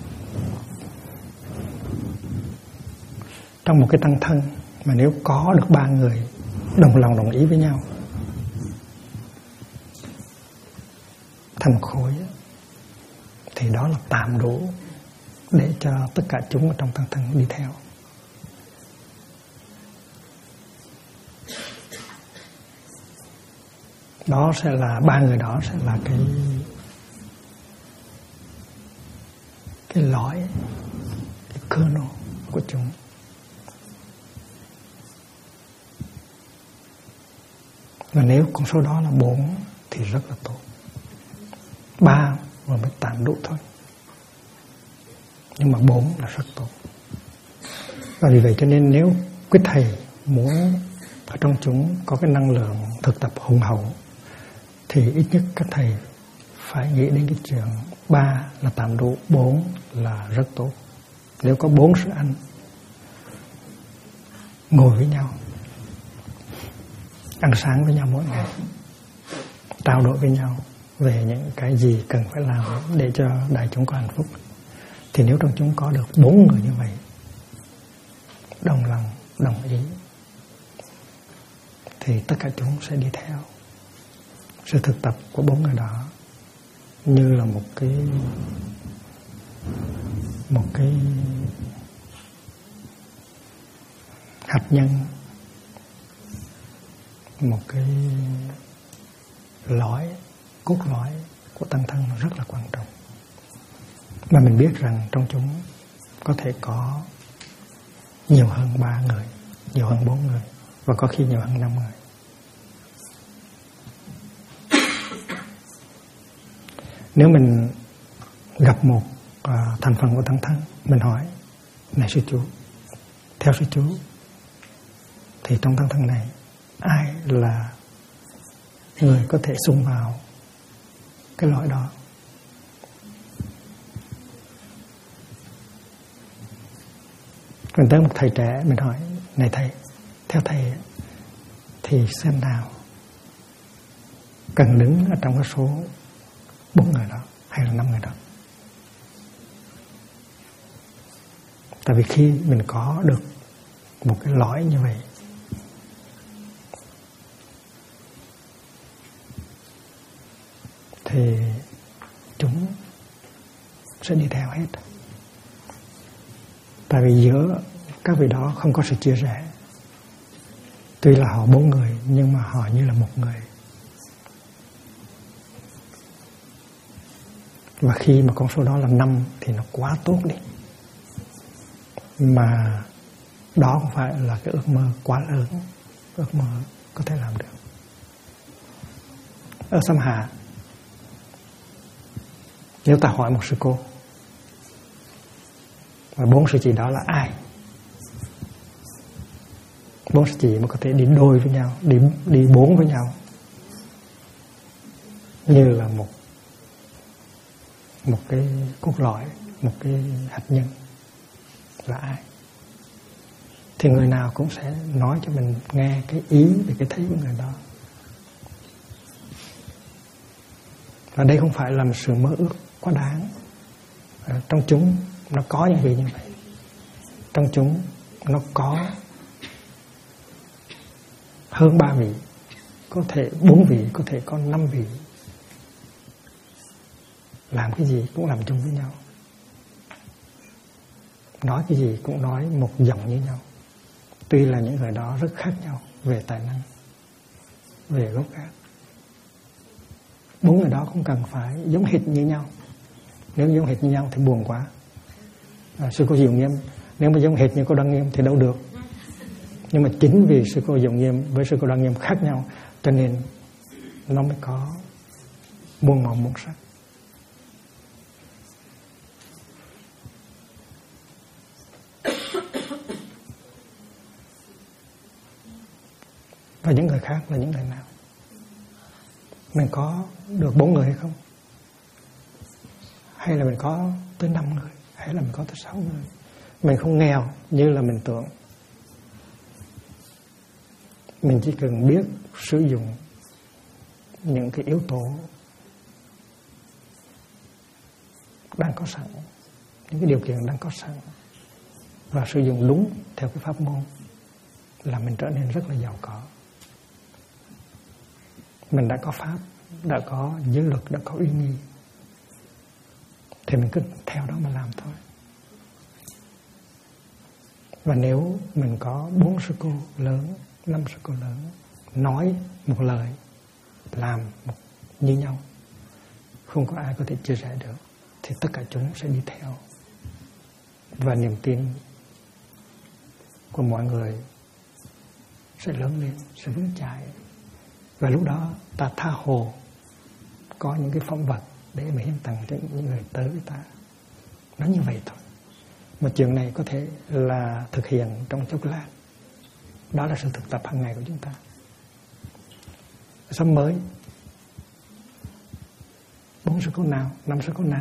Speaker 1: Trong một cái tăng thân mà nếu có được 3 người đồng lòng đồng ý với nhau thành một khối, thì đó là tạm đủ để cho tất cả chúng ở trong tăng thân đi theo. Đó sẽ là 3 người đó sẽ là cái lõi, cái kernel của chúng. Và nếu con số đó là 4 thì rất là tốt. 3 mà mới tạm đủ thôi. Nhưng mà 4 là rất tốt. Và vì vậy cho nên nếu quý thầy muốn ở trong chúng có cái năng lượng thực tập hùng hậu thì ít nhất các thầy phải nghĩ đến cái chuyện 3 là tạm đủ, 4 là rất tốt. Nếu có 4 sư anh ngồi với nhau, ăn sáng với nhau mỗi ngày, trao đổi với nhau về những cái gì cần phải làm để cho đại chúng có hạnh phúc, thì nếu trong chúng có được 4 người như vậy đồng lòng, đồng ý, thì tất cả chúng sẽ đi theo sự thực tập của 4 người đó như là một cái hạt nhân, một cái lõi, cốt lõi của tăng thân rất là quan trọng. Mà mình biết rằng trong chúng có thể có nhiều hơn 3 người, nhiều hơn 4 người, và có khi nhiều hơn 5 người. Nếu mình gặp một thành phần của tăng thân, mình hỏi: này sư chú, theo sư chú thì trong tăng thân này ai là người có thể xung vào cái lõi đó? Mình tới một thầy trẻ, mình hỏi: này thầy, theo thầy thì xem nào cần đứng ở trong cái số 4 người đó hay là 5 người đó? Tại vì khi mình có được một cái lõi như vậy thì chúng sẽ đi theo hết. Tại vì giữa các vị đó không có sự chia rẽ. Tuy là họ 4 người nhưng mà họ như là một người. Và khi mà con số đó là 5 thì nó quá tốt đi. Mà đó không phải là cái ước mơ quá lớn, ước mơ có thể làm được. Ở Sam Hạ, nếu ta hỏi một sư cô và 4 sư chị đó là ai, 4 sư chị mà có thể đi đôi với nhau, đi 4 với nhau như là một cái cốt lõi, một cái hạt nhân, là ai? Thì người nào cũng sẽ nói cho mình nghe cái ý về cái thấy của người đó. Và đây không phải là một sự mơ ước quá đáng. Trong chúng nó có những vị như vậy. Trong chúng nó có hơn 3 vị, có thể 4 vị, có thể có 5 vị. Làm cái gì cũng làm chung với nhau, nói cái gì cũng nói một giọng như nhau. Tuy là những người đó rất khác nhau về tài năng, về gốc gác. 4 người đó không cần phải giống hệt như nhau. Nếu giống hệt như nhau thì buồn quá. Sư cô Diệu Nghiêm nếu mà giống hệt như cô Đăng Nghiêm thì đâu được. Nhưng mà chính vì sư cô Diệu Nghiêm với sư cô Đăng Nghiêm khác nhau, cho nên nó mới có muôn màu muôn sắc. Và những người khác là những người nào? Mình có được 4 người hay không? Hay là mình có tới 5 người? Hay là mình có tới 6 người? Mình không nghèo như là mình tưởng. Mình chỉ cần biết sử dụng những cái yếu tố đang có sẵn, những cái điều kiện đang có sẵn, và sử dụng đúng theo cái pháp môn là mình trở nên rất là giàu có. Mình đã có pháp, đã có giới luật, đã có uy nghi, thì mình cứ theo đó mà làm thôi. Và nếu mình có 4 sư cô lớn, 5 sư cô lớn nói một lời, làm như nhau, không có ai có thể chia sẻ được, thì tất cả chúng sẽ đi theo và niềm tin của mọi người sẽ lớn lên, sẽ vững chãi. Và lúc đó ta tha hồ có những cái phẩm vật để mà hiến tặng cho những người tới với ta. Nó như vậy thôi. Mà chuyện này có thể là thực hiện trong chốc lát. Đó là sự thực tập hàng ngày của chúng ta. Sắp mới 4 sự cố nào, 5 sự cố nào.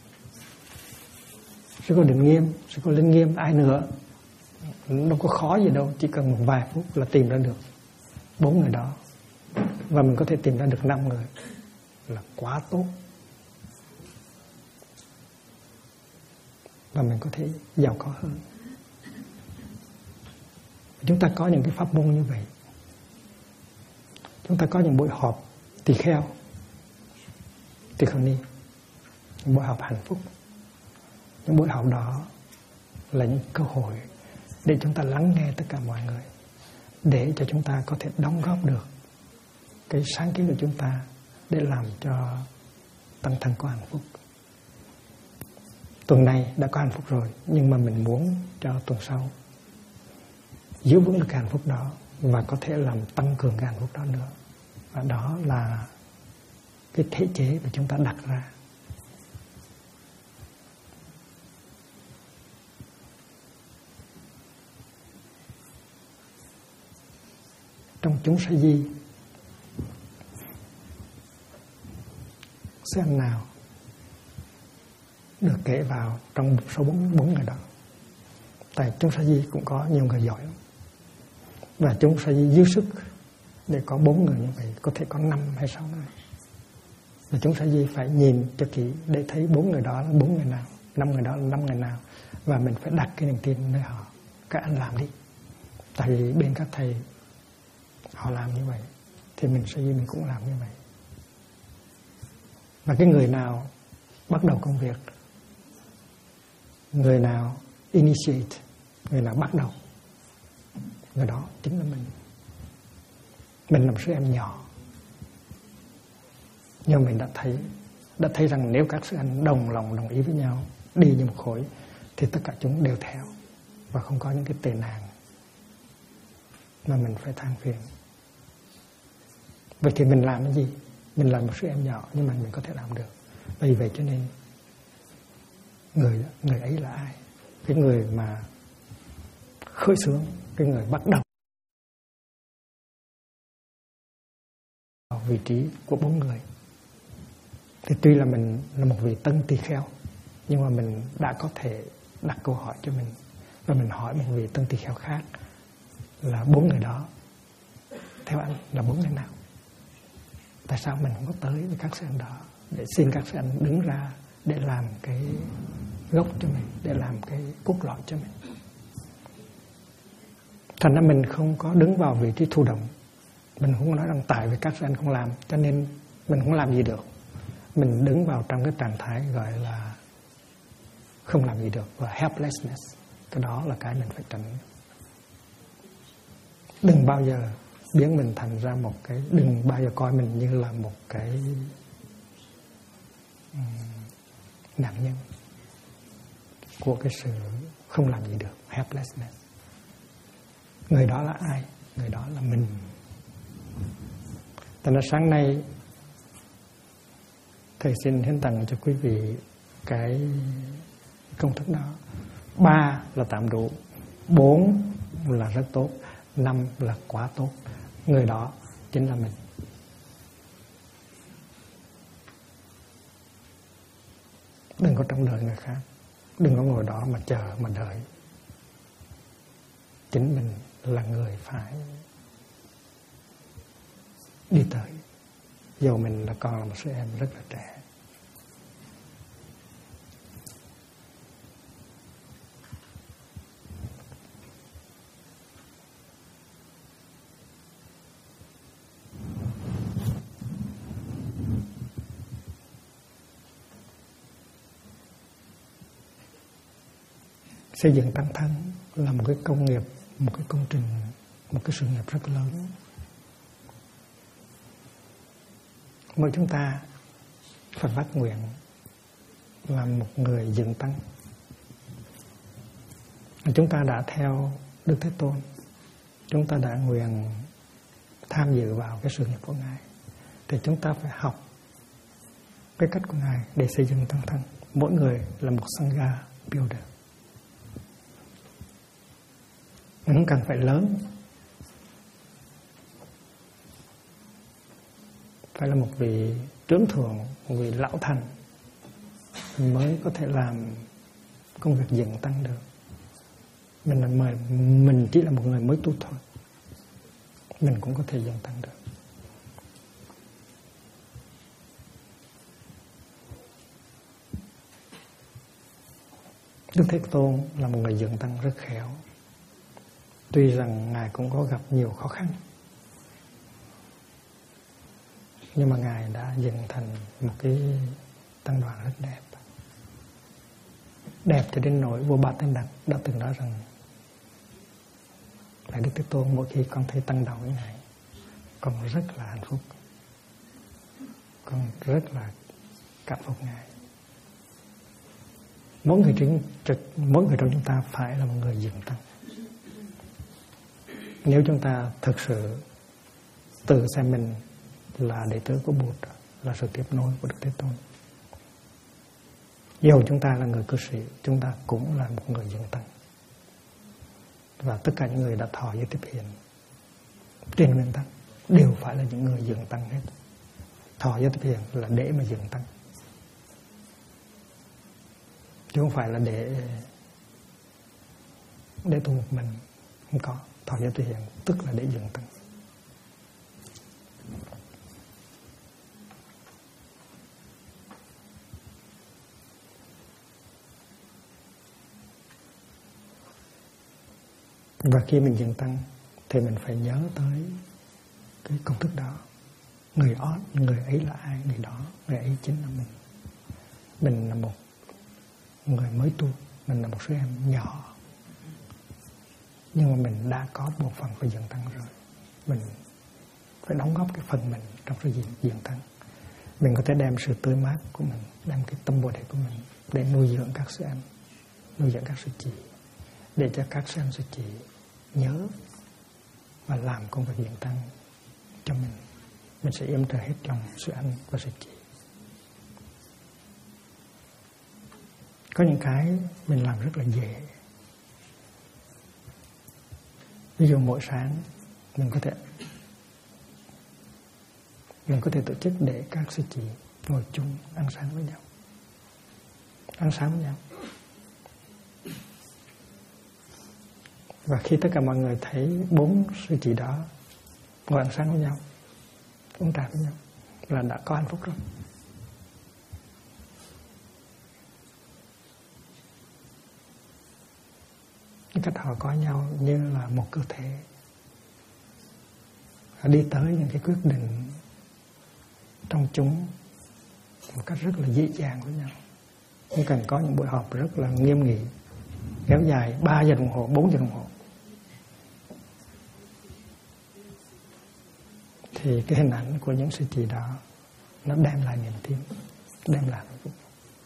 Speaker 1: Sự cố Định Nghiêm, sự cố Linh Nghiêm, ai nữa. Đâu có khó gì đâu, chỉ cần một vài phút là tìm ra được 4 người đó. Và mình có thể tìm ra được 5 người là quá tốt. Và mình có thể giàu có hơn. Chúng ta có những cái pháp môn như vậy. Chúng ta có những buổi họp tỳ kheo, tỳ kheo ni, những buổi họp hạnh phúc. Những buổi họp đó là những cơ hội để chúng ta lắng nghe tất cả mọi người, để cho chúng ta có thể đóng góp được cái sáng kiến của chúng ta để làm cho tăng thân có hạnh phúc. Tuần này đã có hạnh phúc rồi, nhưng mà mình muốn cho tuần sau giữ vững được cái hạnh phúc đó và có thể làm tăng cường cái hạnh phúc đó nữa. Và đó là cái thể chế mà chúng ta đặt ra. Trong chúng sa di, sư anh nào được kể vào trong một số 4 người đó. Tại chúng sa di cũng có nhiều người giỏi lắm. Và chúng sa di dư sức để có 4 người như vậy, có thể có 5 hay 6 người. Và chúng sa di phải nhìn cho kỹ để thấy 4 người đó là 4 người nào, 5 người đó là 5 người nào. Và mình phải đặt cái niềm tin nơi họ. Các anh làm đi. Tại vì bên các thầy họ làm như vậy, thì mình sa di mình cũng làm như vậy. Và cái người nào bắt đầu công việc, người nào initiate, người nào bắt đầu, người đó chính là mình. Mình là một sư em nhỏ, nhưng mình đã thấy rằng nếu các sư anh đồng lòng đồng ý với nhau đi như một khối thì tất cả chúng đều theo, và không có những cái tệ nạn mà mình phải than phiền. Vậy thì mình làm cái gì? Mình là một sư em nhỏ nhưng mà mình có thể làm được. Vì vậy cho nên người ấy là ai? Cái người mà khởi xướng, cái người bắt đầu vị trí của 4 người. Thì tuy là mình là một vị tân tỳ kheo, nhưng mà mình đã có thể đặt câu hỏi cho mình, và mình hỏi một vị tân tỳ kheo khác là 4 người đó theo anh là 4 người nào? Tại sao mình không có tới với các sư anh đó để xin các sư anh đứng ra để làm cái gốc cho mình, để làm cái cốt lõi cho mình? Thành ra mình không có đứng vào vị trí thụ động. Mình không nói rằng tại vì các sư anh không làm cho nên mình không làm gì được. Mình đứng vào trong cái trạng thái gọi là không làm gì được, và helplessness. Cái đó là cái mình phải tránh. Đừng bao giờ biến mình thành ra một cái, đừng bao giờ coi mình như là một cái nạn nhân của cái sự không làm gì được, helplessness. Người đó là ai? Người đó là mình. Tại nên sáng nay thầy xin hiến tặng cho quý vị cái công thức đó. 3 là tạm đủ, 4 là rất tốt, 5 là quá tốt. Người đó chính là mình. Đừng có trông đợi người khác, đừng có ngồi đó mà chờ mà đợi. Chính mình là người phải đi tới, dù mình là còn là một sư em rất là trẻ. Xây dựng tăng thân là một cái công nghiệp, một cái công trình, một cái sự nghiệp rất lớn. Mỗi chúng ta phải phát nguyện là một người dựng tăng. Chúng ta đã theo Đức Thế Tôn, chúng ta đã nguyện tham dự vào cái sự nghiệp của Ngài, thì chúng ta phải học cái cách của Ngài để xây dựng tăng thân. Mỗi người là một Sangha builder. Không cần phải lớn, phải là một vị trưởng thượng, một vị lão thành mới có thể làm công việc dựng tăng được. Mình chỉ là một người mới tu thôi, mình cũng có thể dựng tăng được. Đức Thế Tôn là một người dựng tăng rất khéo. Tuy rằng Ngài cũng có gặp nhiều khó khăn, nhưng mà Ngài đã dựng thành một cái tăng đoàn rất đẹp. Đẹp cho đến nỗi vua Ba Tánh Đạt đã từng nói rằng: Lạy Đức Thế Tôn, mỗi khi con thấy tăng đạo với Ngài, con rất là hạnh phúc, con rất là cảm phục Ngài. Mỗi người trong chúng ta phải là một người dựng tăng. Nếu chúng ta thực sự tự xem mình là đệ tử của Bụt, là sự tiếp nối của Đức Thế Tôn, dù chúng ta là người cư sĩ, chúng ta cũng là một người dựng tăng. Và tất cả những người đã thọ giới tiếp hiền trên nguyên tắc đều phải là những người dựng tăng hết. Thọ giới tiếp hiền là để mà dựng tăng, chứ không phải là để tu một mình. Không có. Thọ giới tiếp hiền tức là để dựng tăng. Và khi mình dựng tăng thì mình phải nhớ tới cái công thức đó. Người ấy là ai? Người ấy chính là mình. Mình là một người mới tu, mình là một sư em nhỏ, nhưng mà mình đã có một phần phải dựng tăng rồi. Mình phải đóng góp cái phần mình trong sự dựng tăng. Mình có thể đem sự tươi mát của mình, đem cái tâm Bồ Đề của mình để nuôi dưỡng các sư em, nuôi dưỡng các sư chị, để cho các sư em sư chị nhớ và làm công việc dựng tăng cho mình. Mình sẽ yểm trợ hết lòng sư anh và sư chị. Có những cái mình làm rất là dễ. Ví dụ mỗi sáng mình có thể tổ chức để các sư chị ngồi chung ăn sáng với nhau. Và khi tất cả mọi người thấy 4 sư chị đó ngồi ăn sáng với nhau, uống trà với nhau, là đã có hạnh phúc rồi. Cái cách họ có nhau như là một cơ thể. Họ đi tới những cái quyết định trong chúng một cách rất là dễ dàng với nhau. Không cần có những buổi họp rất là nghiêm nghị, kéo dài 3 giờ đồng hồ, 4 giờ đồng hồ. Thì cái hình ảnh của những sư chị đó nó đem lại niềm tin, đem lại hạnh phúc.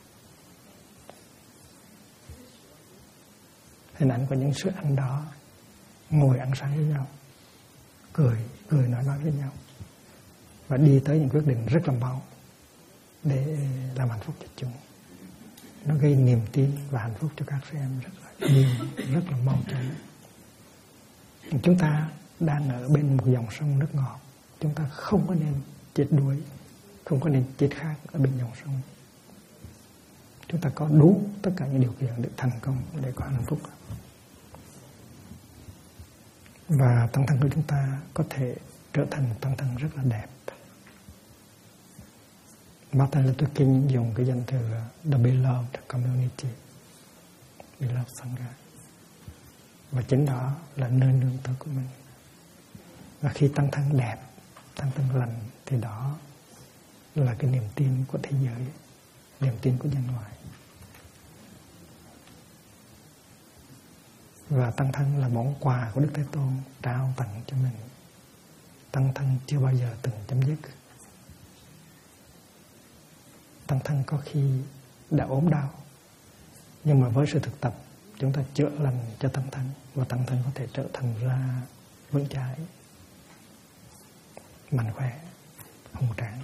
Speaker 1: Hình ảnh của những sư anh đó ngồi ăn sáng với nhau, cười nói với nhau, và đi tới những quyết định rất là mau để làm hạnh phúc cho chúng. Nó gây niềm tin và hạnh phúc cho các sư em rất là nhiều, rất là mau chóng. Chúng ta đang ở bên một dòng sông nước ngọt, chúng ta không có nên chết đuối, không có nên chết khát ở bên dòng sông. Chúng ta có đủ tất cả những điều kiện để thành công, để có hạnh phúc. Và tăng thân của chúng ta có thể trở thành tăng thân rất là đẹp. Martin Luther King dùng cái danh từ The Beloved Community, Beloved Sangha. Và chính đó là nơi nương tựa của mình. Và khi tăng thân đẹp, tăng thân lành, thì đó là cái niềm tin của thế giới, niềm tin của nhân loại. Và tăng thân là món quà của Đức Thế Tôn trao tặng cho mình. Tăng thân chưa bao giờ từng chấm dứt. Tăng thân có khi đã ốm đau, nhưng mà với sự thực tập chúng ta chữa lành cho tâm thân, và tâm thân có thể trở thành ra vững chãi, mạnh khỏe, hùng tráng.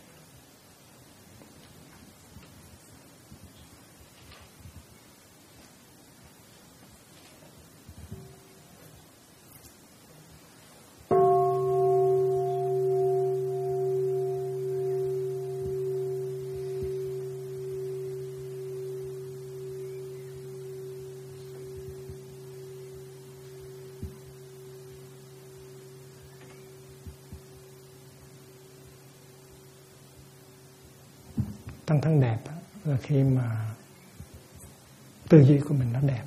Speaker 1: Tăng thân đẹp là khi mà tư duy của mình nó đẹp,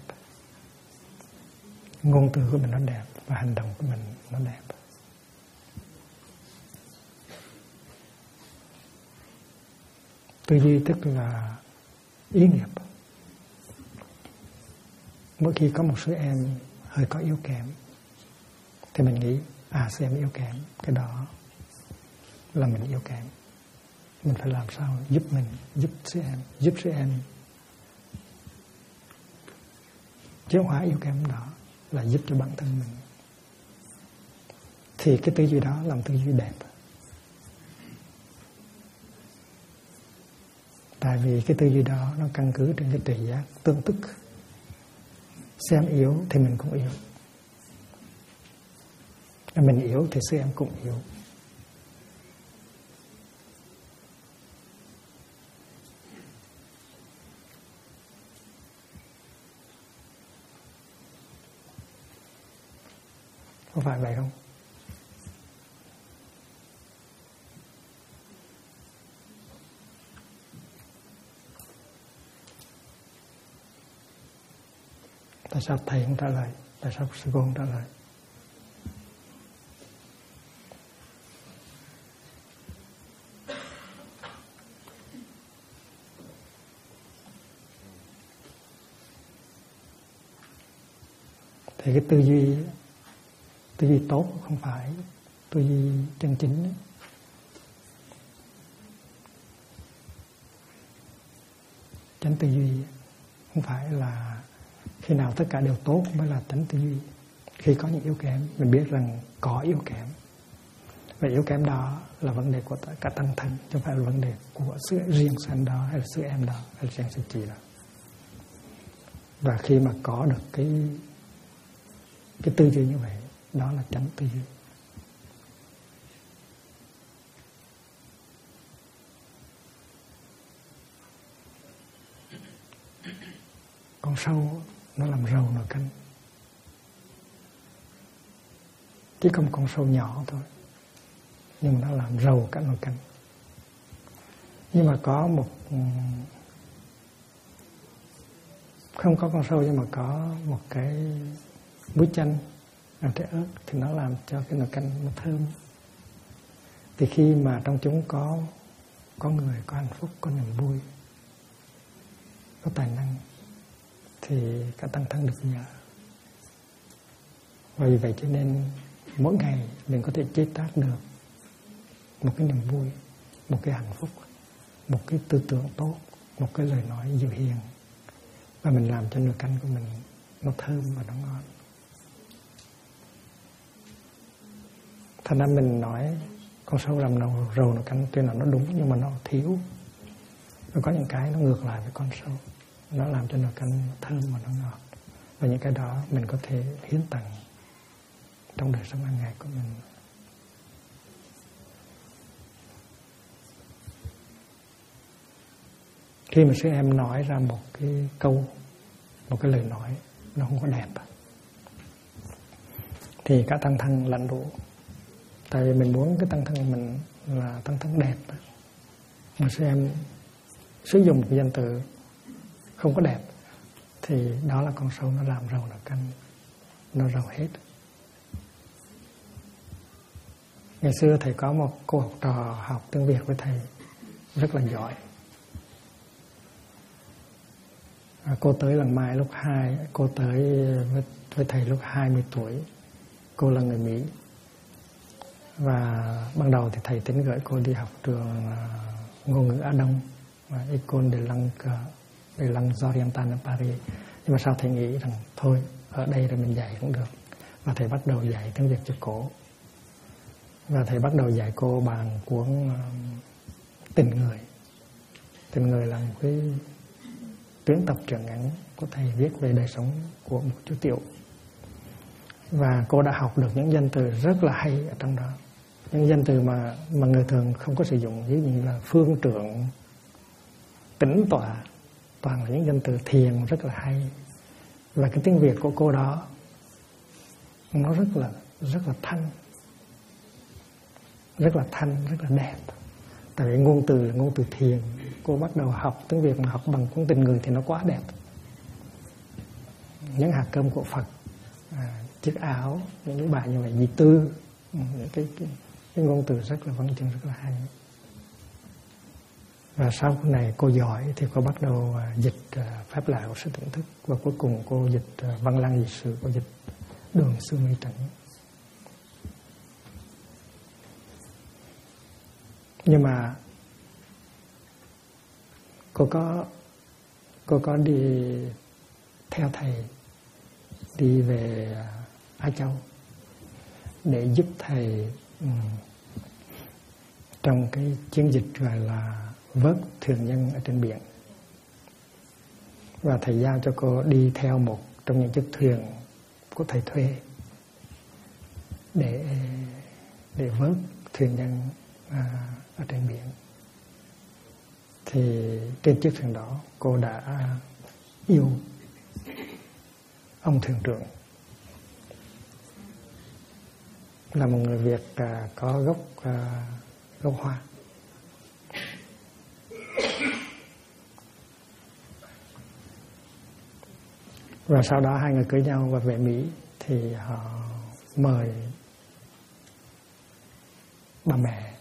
Speaker 1: ngôn từ của mình nó đẹp, và hành động của mình nó đẹp. Tư duy tức là ý nghiệp. Mỗi khi có một sư em hơi có yếu kém thì mình nghĩ sư em yếu kém, cái đó là mình yếu kém. Mình phải làm sao giúp mình, giúp sư em chuyển hóa yếu kém đó, là giúp cho bản thân mình. Thì cái tư duy đó làm tư duy đẹp. Tại vì cái tư duy đó nó căn cứ trên cái tri giác tương tức. Xem yếu thì mình cũng yếu, mình yếu thì sư em cũng yếu. Có phải vậy không? Tại sao thầy không trả lời? Tại sao sư cô không trả lời? Thì cái tư duy tốt không phải tư duy chân chính. Chánh tư duy không phải là khi nào tất cả đều tốt mới là chánh tư duy. Khi có những yếu kém, mình biết rằng có yếu kém, và yếu kém đó là vấn đề của cả tăng thân, chứ không phải là vấn đề của riêng sư anh đó, hay là sư em đó, hay là riêng sư chị đó. Và khi mà có được cái tư duy như vậy, đó là chánh tư duy. Con sâu nó làm rầu nồi canh, chỉ có một con sâu nhỏ thôi, nhưng mà nó làm rầu cả nồi canh. Nhưng mà có không có con sâu, nhưng mà có một cái muối chanh, ăn trái ớt, thì nó làm cho cái nồi canh nó thơm. Thì khi mà trong chúng có người có hạnh phúc, có niềm vui, có tài năng, thì cả tăng thân được nhờ. Và vì vậy cho nên mỗi ngày mình có thể chế tác được một cái niềm vui, một cái hạnh phúc, một cái tư tưởng tốt, một cái lời nói dịu hiền, và mình làm cho nồi canh của mình nó thơm và nó ngon. Thành ra mình nói con sâu làm rầu nồi canh tuy là nó đúng, nhưng mà nó thiếu. Rồi có những cái nó ngược lại với con sâu, nó làm cho nồi canh nó thơm và nó ngọt. Và những cái đó mình có thể hiến tặng trong đời sống hàng ngày của mình. Khi mà sư em nói ra một cái câu, một cái lời nói nó không có đẹp, thì cả tăng thân lãnh đủ. Tại vì mình muốn cái tăng thân mình là tăng thân đẹp, mà sư em sử dụng một cái danh từ không có đẹp, thì đó là con sâu nó làm rầu nồi canh, nó rầu hết. Ngày xưa thầy có một cô học trò học tiếng Việt với thầy rất là giỏi. Cô tới lần mai lúc 2, cô tới với thầy lúc 20 tuổi. Cô là người Mỹ. Và ban đầu thì thầy tính gửi cô đi học trường ngôn ngữ Á Đông, École de langue orientale ở Paris. Nhưng mà sau thầy nghĩ rằng thôi, ở đây rồi mình dạy cũng được. Và thầy bắt đầu dạy tiếng Việt cho cô. Và thầy bắt đầu dạy cô bằng cuốn Tình Người. Tình Người là một cái tuyến tập truyện ngắn của thầy viết về đời sống của một chú tiểu. Và cô đã học được những danh từ rất là hay ở trong đó. Những danh từ mà người thường không có sử dụng, ví dụ như là phương trượng, tĩnh tọa, toàn là những danh từ thiền rất là hay. Và cái tiếng Việt của cô đó nó rất là thanh, rất là đẹp. Tại vì ngôn từ là ngôn từ thiền. Cô bắt đầu học tiếng Việt mà học bằng cuốn Tình Người thì nó quá đẹp. Những hạt cơm của Phật, chiếc áo, những cái bài như vậy, di tư, những cái ngôn từ rất là văn chương, rất là hay. Và sau cái này cô giỏi thì cô bắt đầu dịch Pháp Lạ của sự tỉnh thức. Và cuối cùng cô dịch Văn Lăng Dị Sự, cô dịch Đường Sư Mây Trần. Nhưng mà cô có đi theo thầy đi về Á Châu để giúp thầy trong cái chiến dịch gọi là vớt thuyền nhân ở trên biển. Và thầy giao cho cô đi theo một trong những chiếc thuyền của thầy thuê để vớt thuyền nhân ở trên biển. Thì trên chiếc thuyền đó cô đã yêu ông thuyền trưởng, là một người Việt có gốc Hoa. Và sau đó hai người cưới nhau và về Mỹ thì họ mời bà mẹ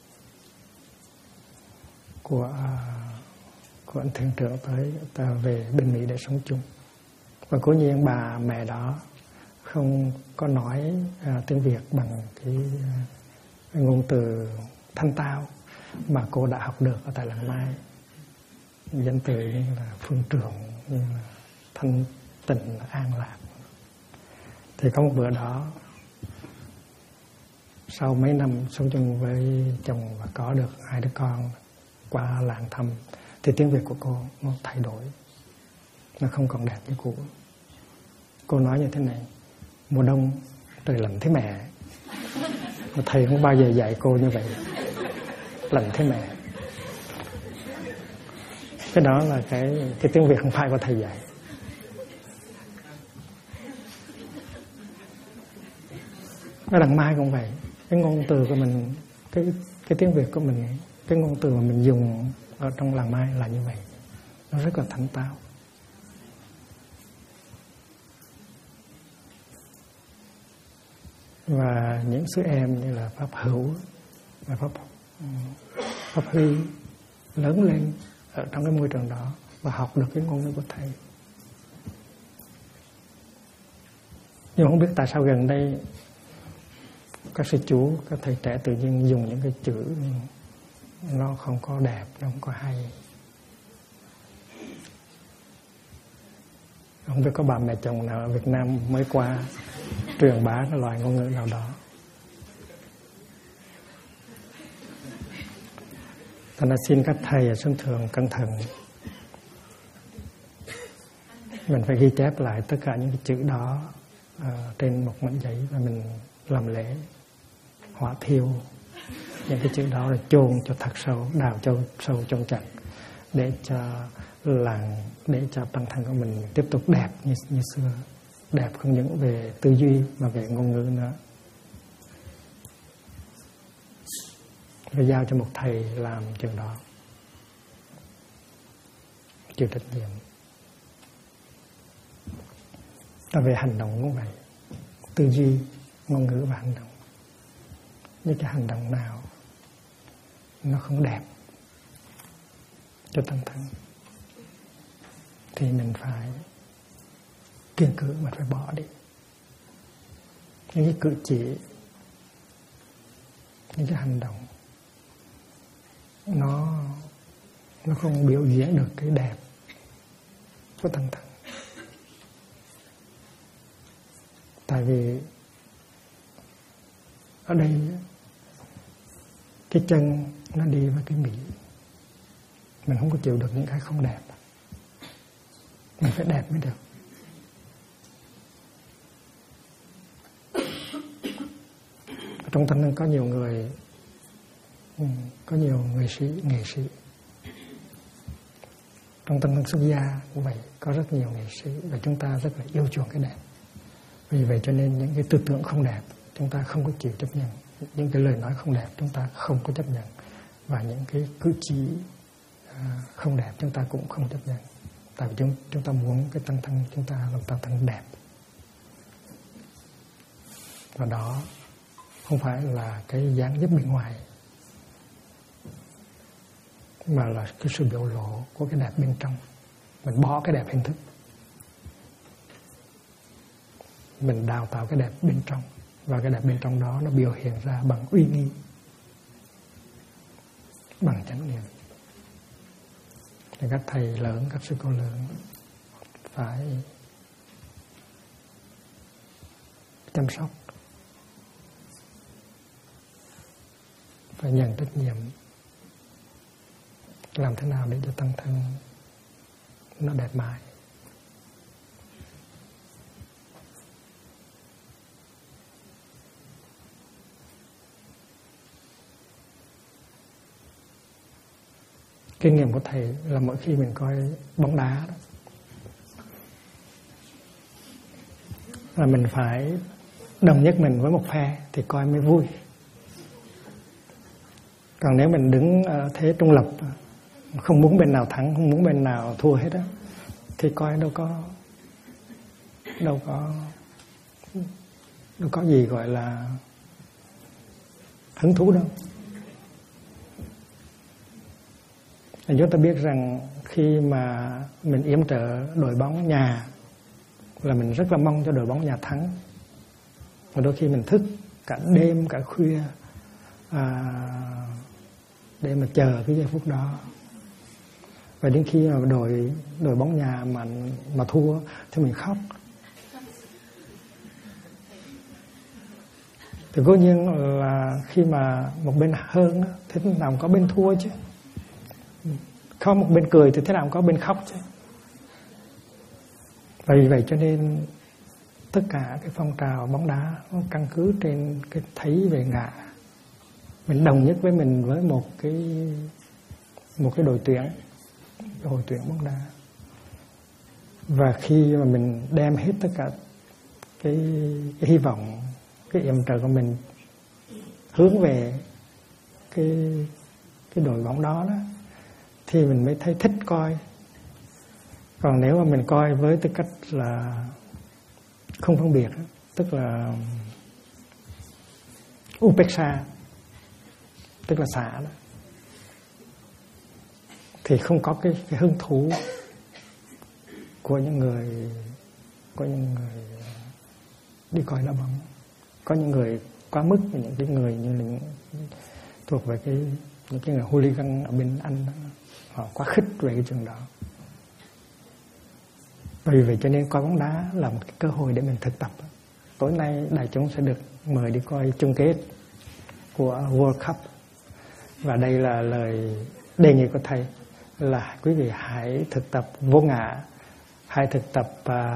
Speaker 1: của anh thuyền trưởng tới về bên Mỹ để sống chung. Và cố nhiên bà mẹ đó không có nói tiếng Việt bằng cái ngôn từ thanh tao mà cô đã học được ở tại Làng Mai. Danh từ như là phương trường, như là thanh tịnh, an lạc. Thì có một bữa đó, sau mấy năm sống chung với chồng và có được 2 đứa con qua làng thăm, thì tiếng Việt của cô nó thay đổi, nó không còn đẹp như cũ. Cô nói như thế này: mùa đông trời lạnh thế mẹ. Mà thầy không bao giờ dạy cô như vậy, lạnh thế mẹ. Cái đó là cái tiếng Việt không phải của thầy dạy. Ở Đằng Mai cũng vậy. Cái ngôn từ của mình, cái tiếng Việt của mình, cái ngôn từ mà mình dùng ở trong Làng Mai là như vậy. Nó rất là thanh tao. Và những sư em như là Pháp Hữu và Pháp Huy lớn lên ở trong cái môi trường đó và học được cái ngôn ngữ của thầy. Nhưng không biết tại sao gần đây các sư chú, các thầy trẻ tự nhiên dùng những cái chữ nó không có đẹp, nó không có hay. Không biết có bà mẹ chồng nào ở Việt Nam mới qua truyền bá cái loại ngôn ngữ nào đó. Thành ra xin các thầy ở sân thượng cẩn thận. Mình phải ghi chép lại tất cả những cái chữ đó trên một mảnh giấy và mình làm lễ hỏa thiêu những cái chữ đó, rồi chôn cho thật sâu, đào cho sâu chôn chặt, để cho làng, để cho bản thân của mình tiếp tục đẹp như xưa, đẹp không những về tư duy mà về ngôn ngữ nữa. Rồi giao cho một thầy làm chuyện đó, chịu trách nhiệm. Và về hành động cũng vậy, tư duy, ngôn ngữ và hành động. Những cái hành động nào nó không đẹp cho tâm thân thì mình phải kiên cử, mình phải bỏ đi. Những cái cử chỉ, những cái hành động nó không biểu diễn được cái đẹp của tâm thân. Tại vì ở đây cái chân nó đi với cái mỹ, mình không có chịu được những cái không đẹp, mình phải đẹp mới được. Trong Tăng Thân có nhiều người, có nhiều nghệ sĩ. Trong Tăng Thân xuất gia cũng vậy, có rất nhiều nghệ sĩ và chúng ta rất là yêu chuộng cái đẹp. Vì vậy cho nên những cái tư tưởng không đẹp chúng ta không có chịu chấp nhận, những cái lời nói không đẹp chúng ta không có chấp nhận, và những cái cử chỉ không đẹp chúng ta cũng không chấp nhận. Tại vì chúng ta muốn cái Tăng Thân chúng ta làm Tăng Thân đẹp. Và đó không phải là cái dáng dấp bên ngoài, mà là cái sự biểu lộ của cái đẹp bên trong. Mình bỏ cái đẹp hình thức, mình đào tạo cái đẹp bên trong, và cái đẹp bên trong đó nó biểu hiện ra bằng uy nghi, bằng chánh niệm. Thì các thầy lớn, các sư cô lớn phải chăm sóc, phải nhận trách nhiệm làm thế nào để cho Tăng Thân nó đẹp mãi. Kinh nghiệm của thầy là mỗi khi mình coi bóng đá đó, là mình phải đồng nhất mình với một phe thì coi mới vui. Còn nếu mình đứng ở thế trung lập, không muốn bên nào thắng, không muốn bên nào thua hết á, thì coi đâu có gì gọi là hứng thú đâu. Thì chúng ta biết rằng khi mà mình yểm trợ đội bóng nhà là mình rất là mong cho đội bóng nhà thắng. Và đôi khi mình thức cả đêm cả khuya để mà chờ cái giây phút đó. Và đến khi mà đội bóng nhà mà thua thì mình khóc. Thì cố nhiên là khi mà một bên hơn thì thế nào có bên thua chứ. Không một bên cười thì thế nào có bên khóc chứ. Và vì vậy cho nên tất cả cái phong trào bóng đá nó căn cứ trên cái thấy về ngã. Mình đồng nhất với mình với một cái đội tuyển bóng đá. Và khi mà mình đem hết tất cả cái hy vọng, cái yểm trợ của mình hướng về cái đội bóng đó thì mình mới thấy thích coi. Còn nếu mà mình coi với tư cách là không phân biệt, tức là Upeksha, tức là xả đó, thì không có cái hứng thú của những người đi coi đá bóng. Có những người quá mức, những cái người như là thuộc về những cái người hooligan ở bên Anh đó, họ quá khích về cái trường đó. Vì vậy cho nên coi bóng đá là một cái cơ hội để mình thực tập. Tối nay đại chúng sẽ được mời đi coi chung kết của World Cup. Và đây là lời đề nghị của thầy là quý vị hãy thực tập vô ngã, hãy thực tập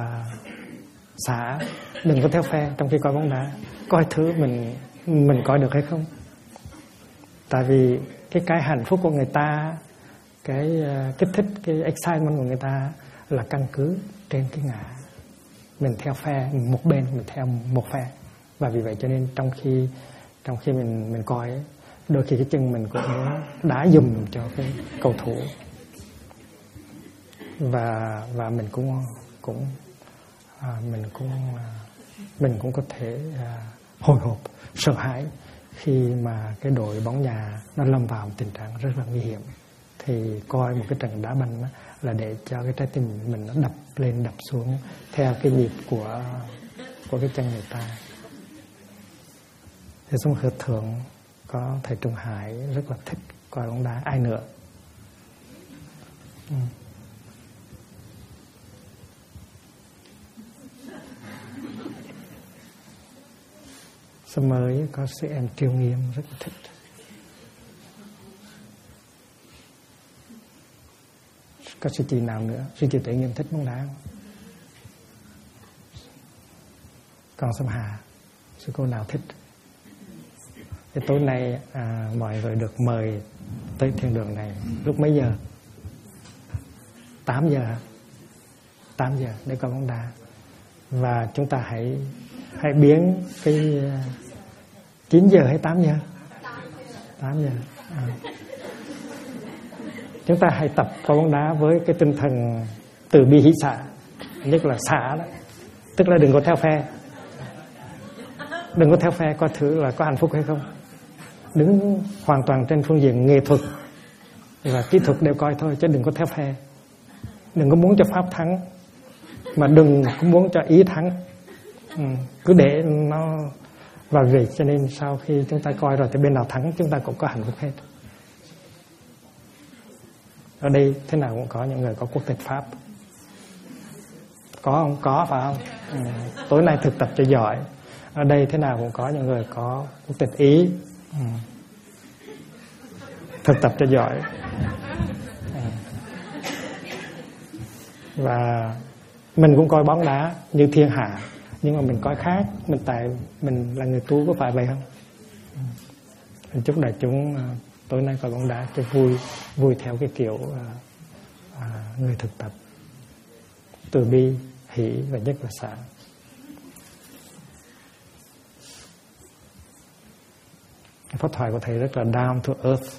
Speaker 1: xả, đừng có theo phe trong khi coi bóng đá. Coi thử mình coi được hay không. Tại vì cái hạnh phúc của người ta, cái kích thích, cái excitement của người ta là căn cứ trên cái ngã. Mình theo phe một bên, mình theo một phe. Và vì vậy cho nên trong khi mình coi ấy, đôi khi cái chân mình cũng đá dùm cho cái cầu thủ. Và mình cũng có thể hồi hộp, sợ hãi khi mà cái đội bóng nhà nó lâm vào tình trạng rất là nguy hiểm. Thì coi một cái trận đá banh là để cho cái trái tim mình nó đập lên đập xuống theo cái nhịp của cái chân người ta. Thì trong Hợp Thượng có thầy Trung Hải rất là thích coi bóng đá. Ai nữa? Summer có sư em Triều Nghiêm rất là thích. Có sư chị nào nữa? Sư chị Tuệ Nghiêm thích bóng đá không? Còn Sâm Hà, sư cô nào thích? Thì tối nay mọi người được mời tới thiên đường này lúc mấy giờ? 8 giờ. 8 giờ để coi bóng đá. Và chúng ta hãy biến cái 9 giờ hay 8 giờ? 8 giờ. Chúng ta hãy tập coi bóng đá với cái tinh thần từ bi hỷ xả, nhất là xả đó, tức là đừng có theo phe, đừng có theo phe, coi thử là có hạnh phúc hay không. Đứng hoàn toàn trên phương diện nghệ thuật và kỹ thuật đều coi thôi, chứ đừng có theo phe. Đừng có muốn cho Pháp thắng, mà đừng có muốn cho Ý thắng. Cứ để nó vào việc. Cho nên sau khi chúng ta coi rồi thì bên nào thắng chúng ta cũng có hạnh phúc hết. Ở đây thế nào cũng có những người có quốc tịch Pháp. Có không? Có phải không? Tối nay thực tập cho giỏi. Ở đây thế nào cũng có những người có quốc tịch Ý. Thực tập cho giỏi. Và mình cũng coi bóng đá như thiên hạ, nhưng mà mình coi khác. Mình là người tu, có phải vậy không? Mình chúc đại chúng tối nay coi bóng đá cho vui theo cái kiểu người thực tập, từ bi, hỷ và nhất là xả. Pháp thoại của thầy rất là down to earth.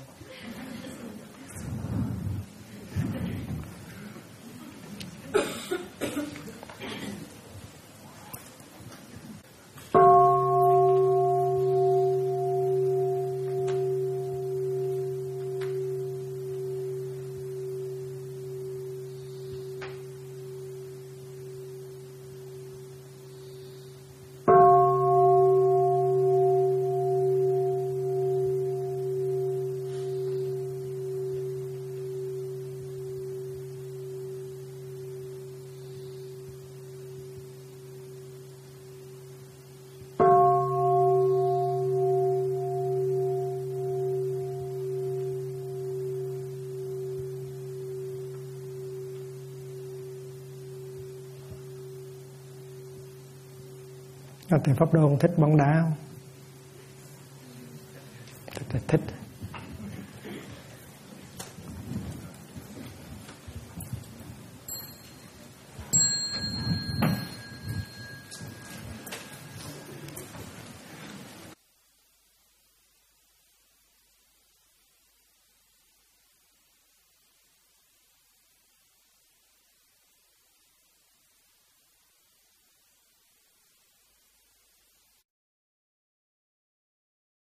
Speaker 1: Thầy Pháp Đô không thích bóng đá không?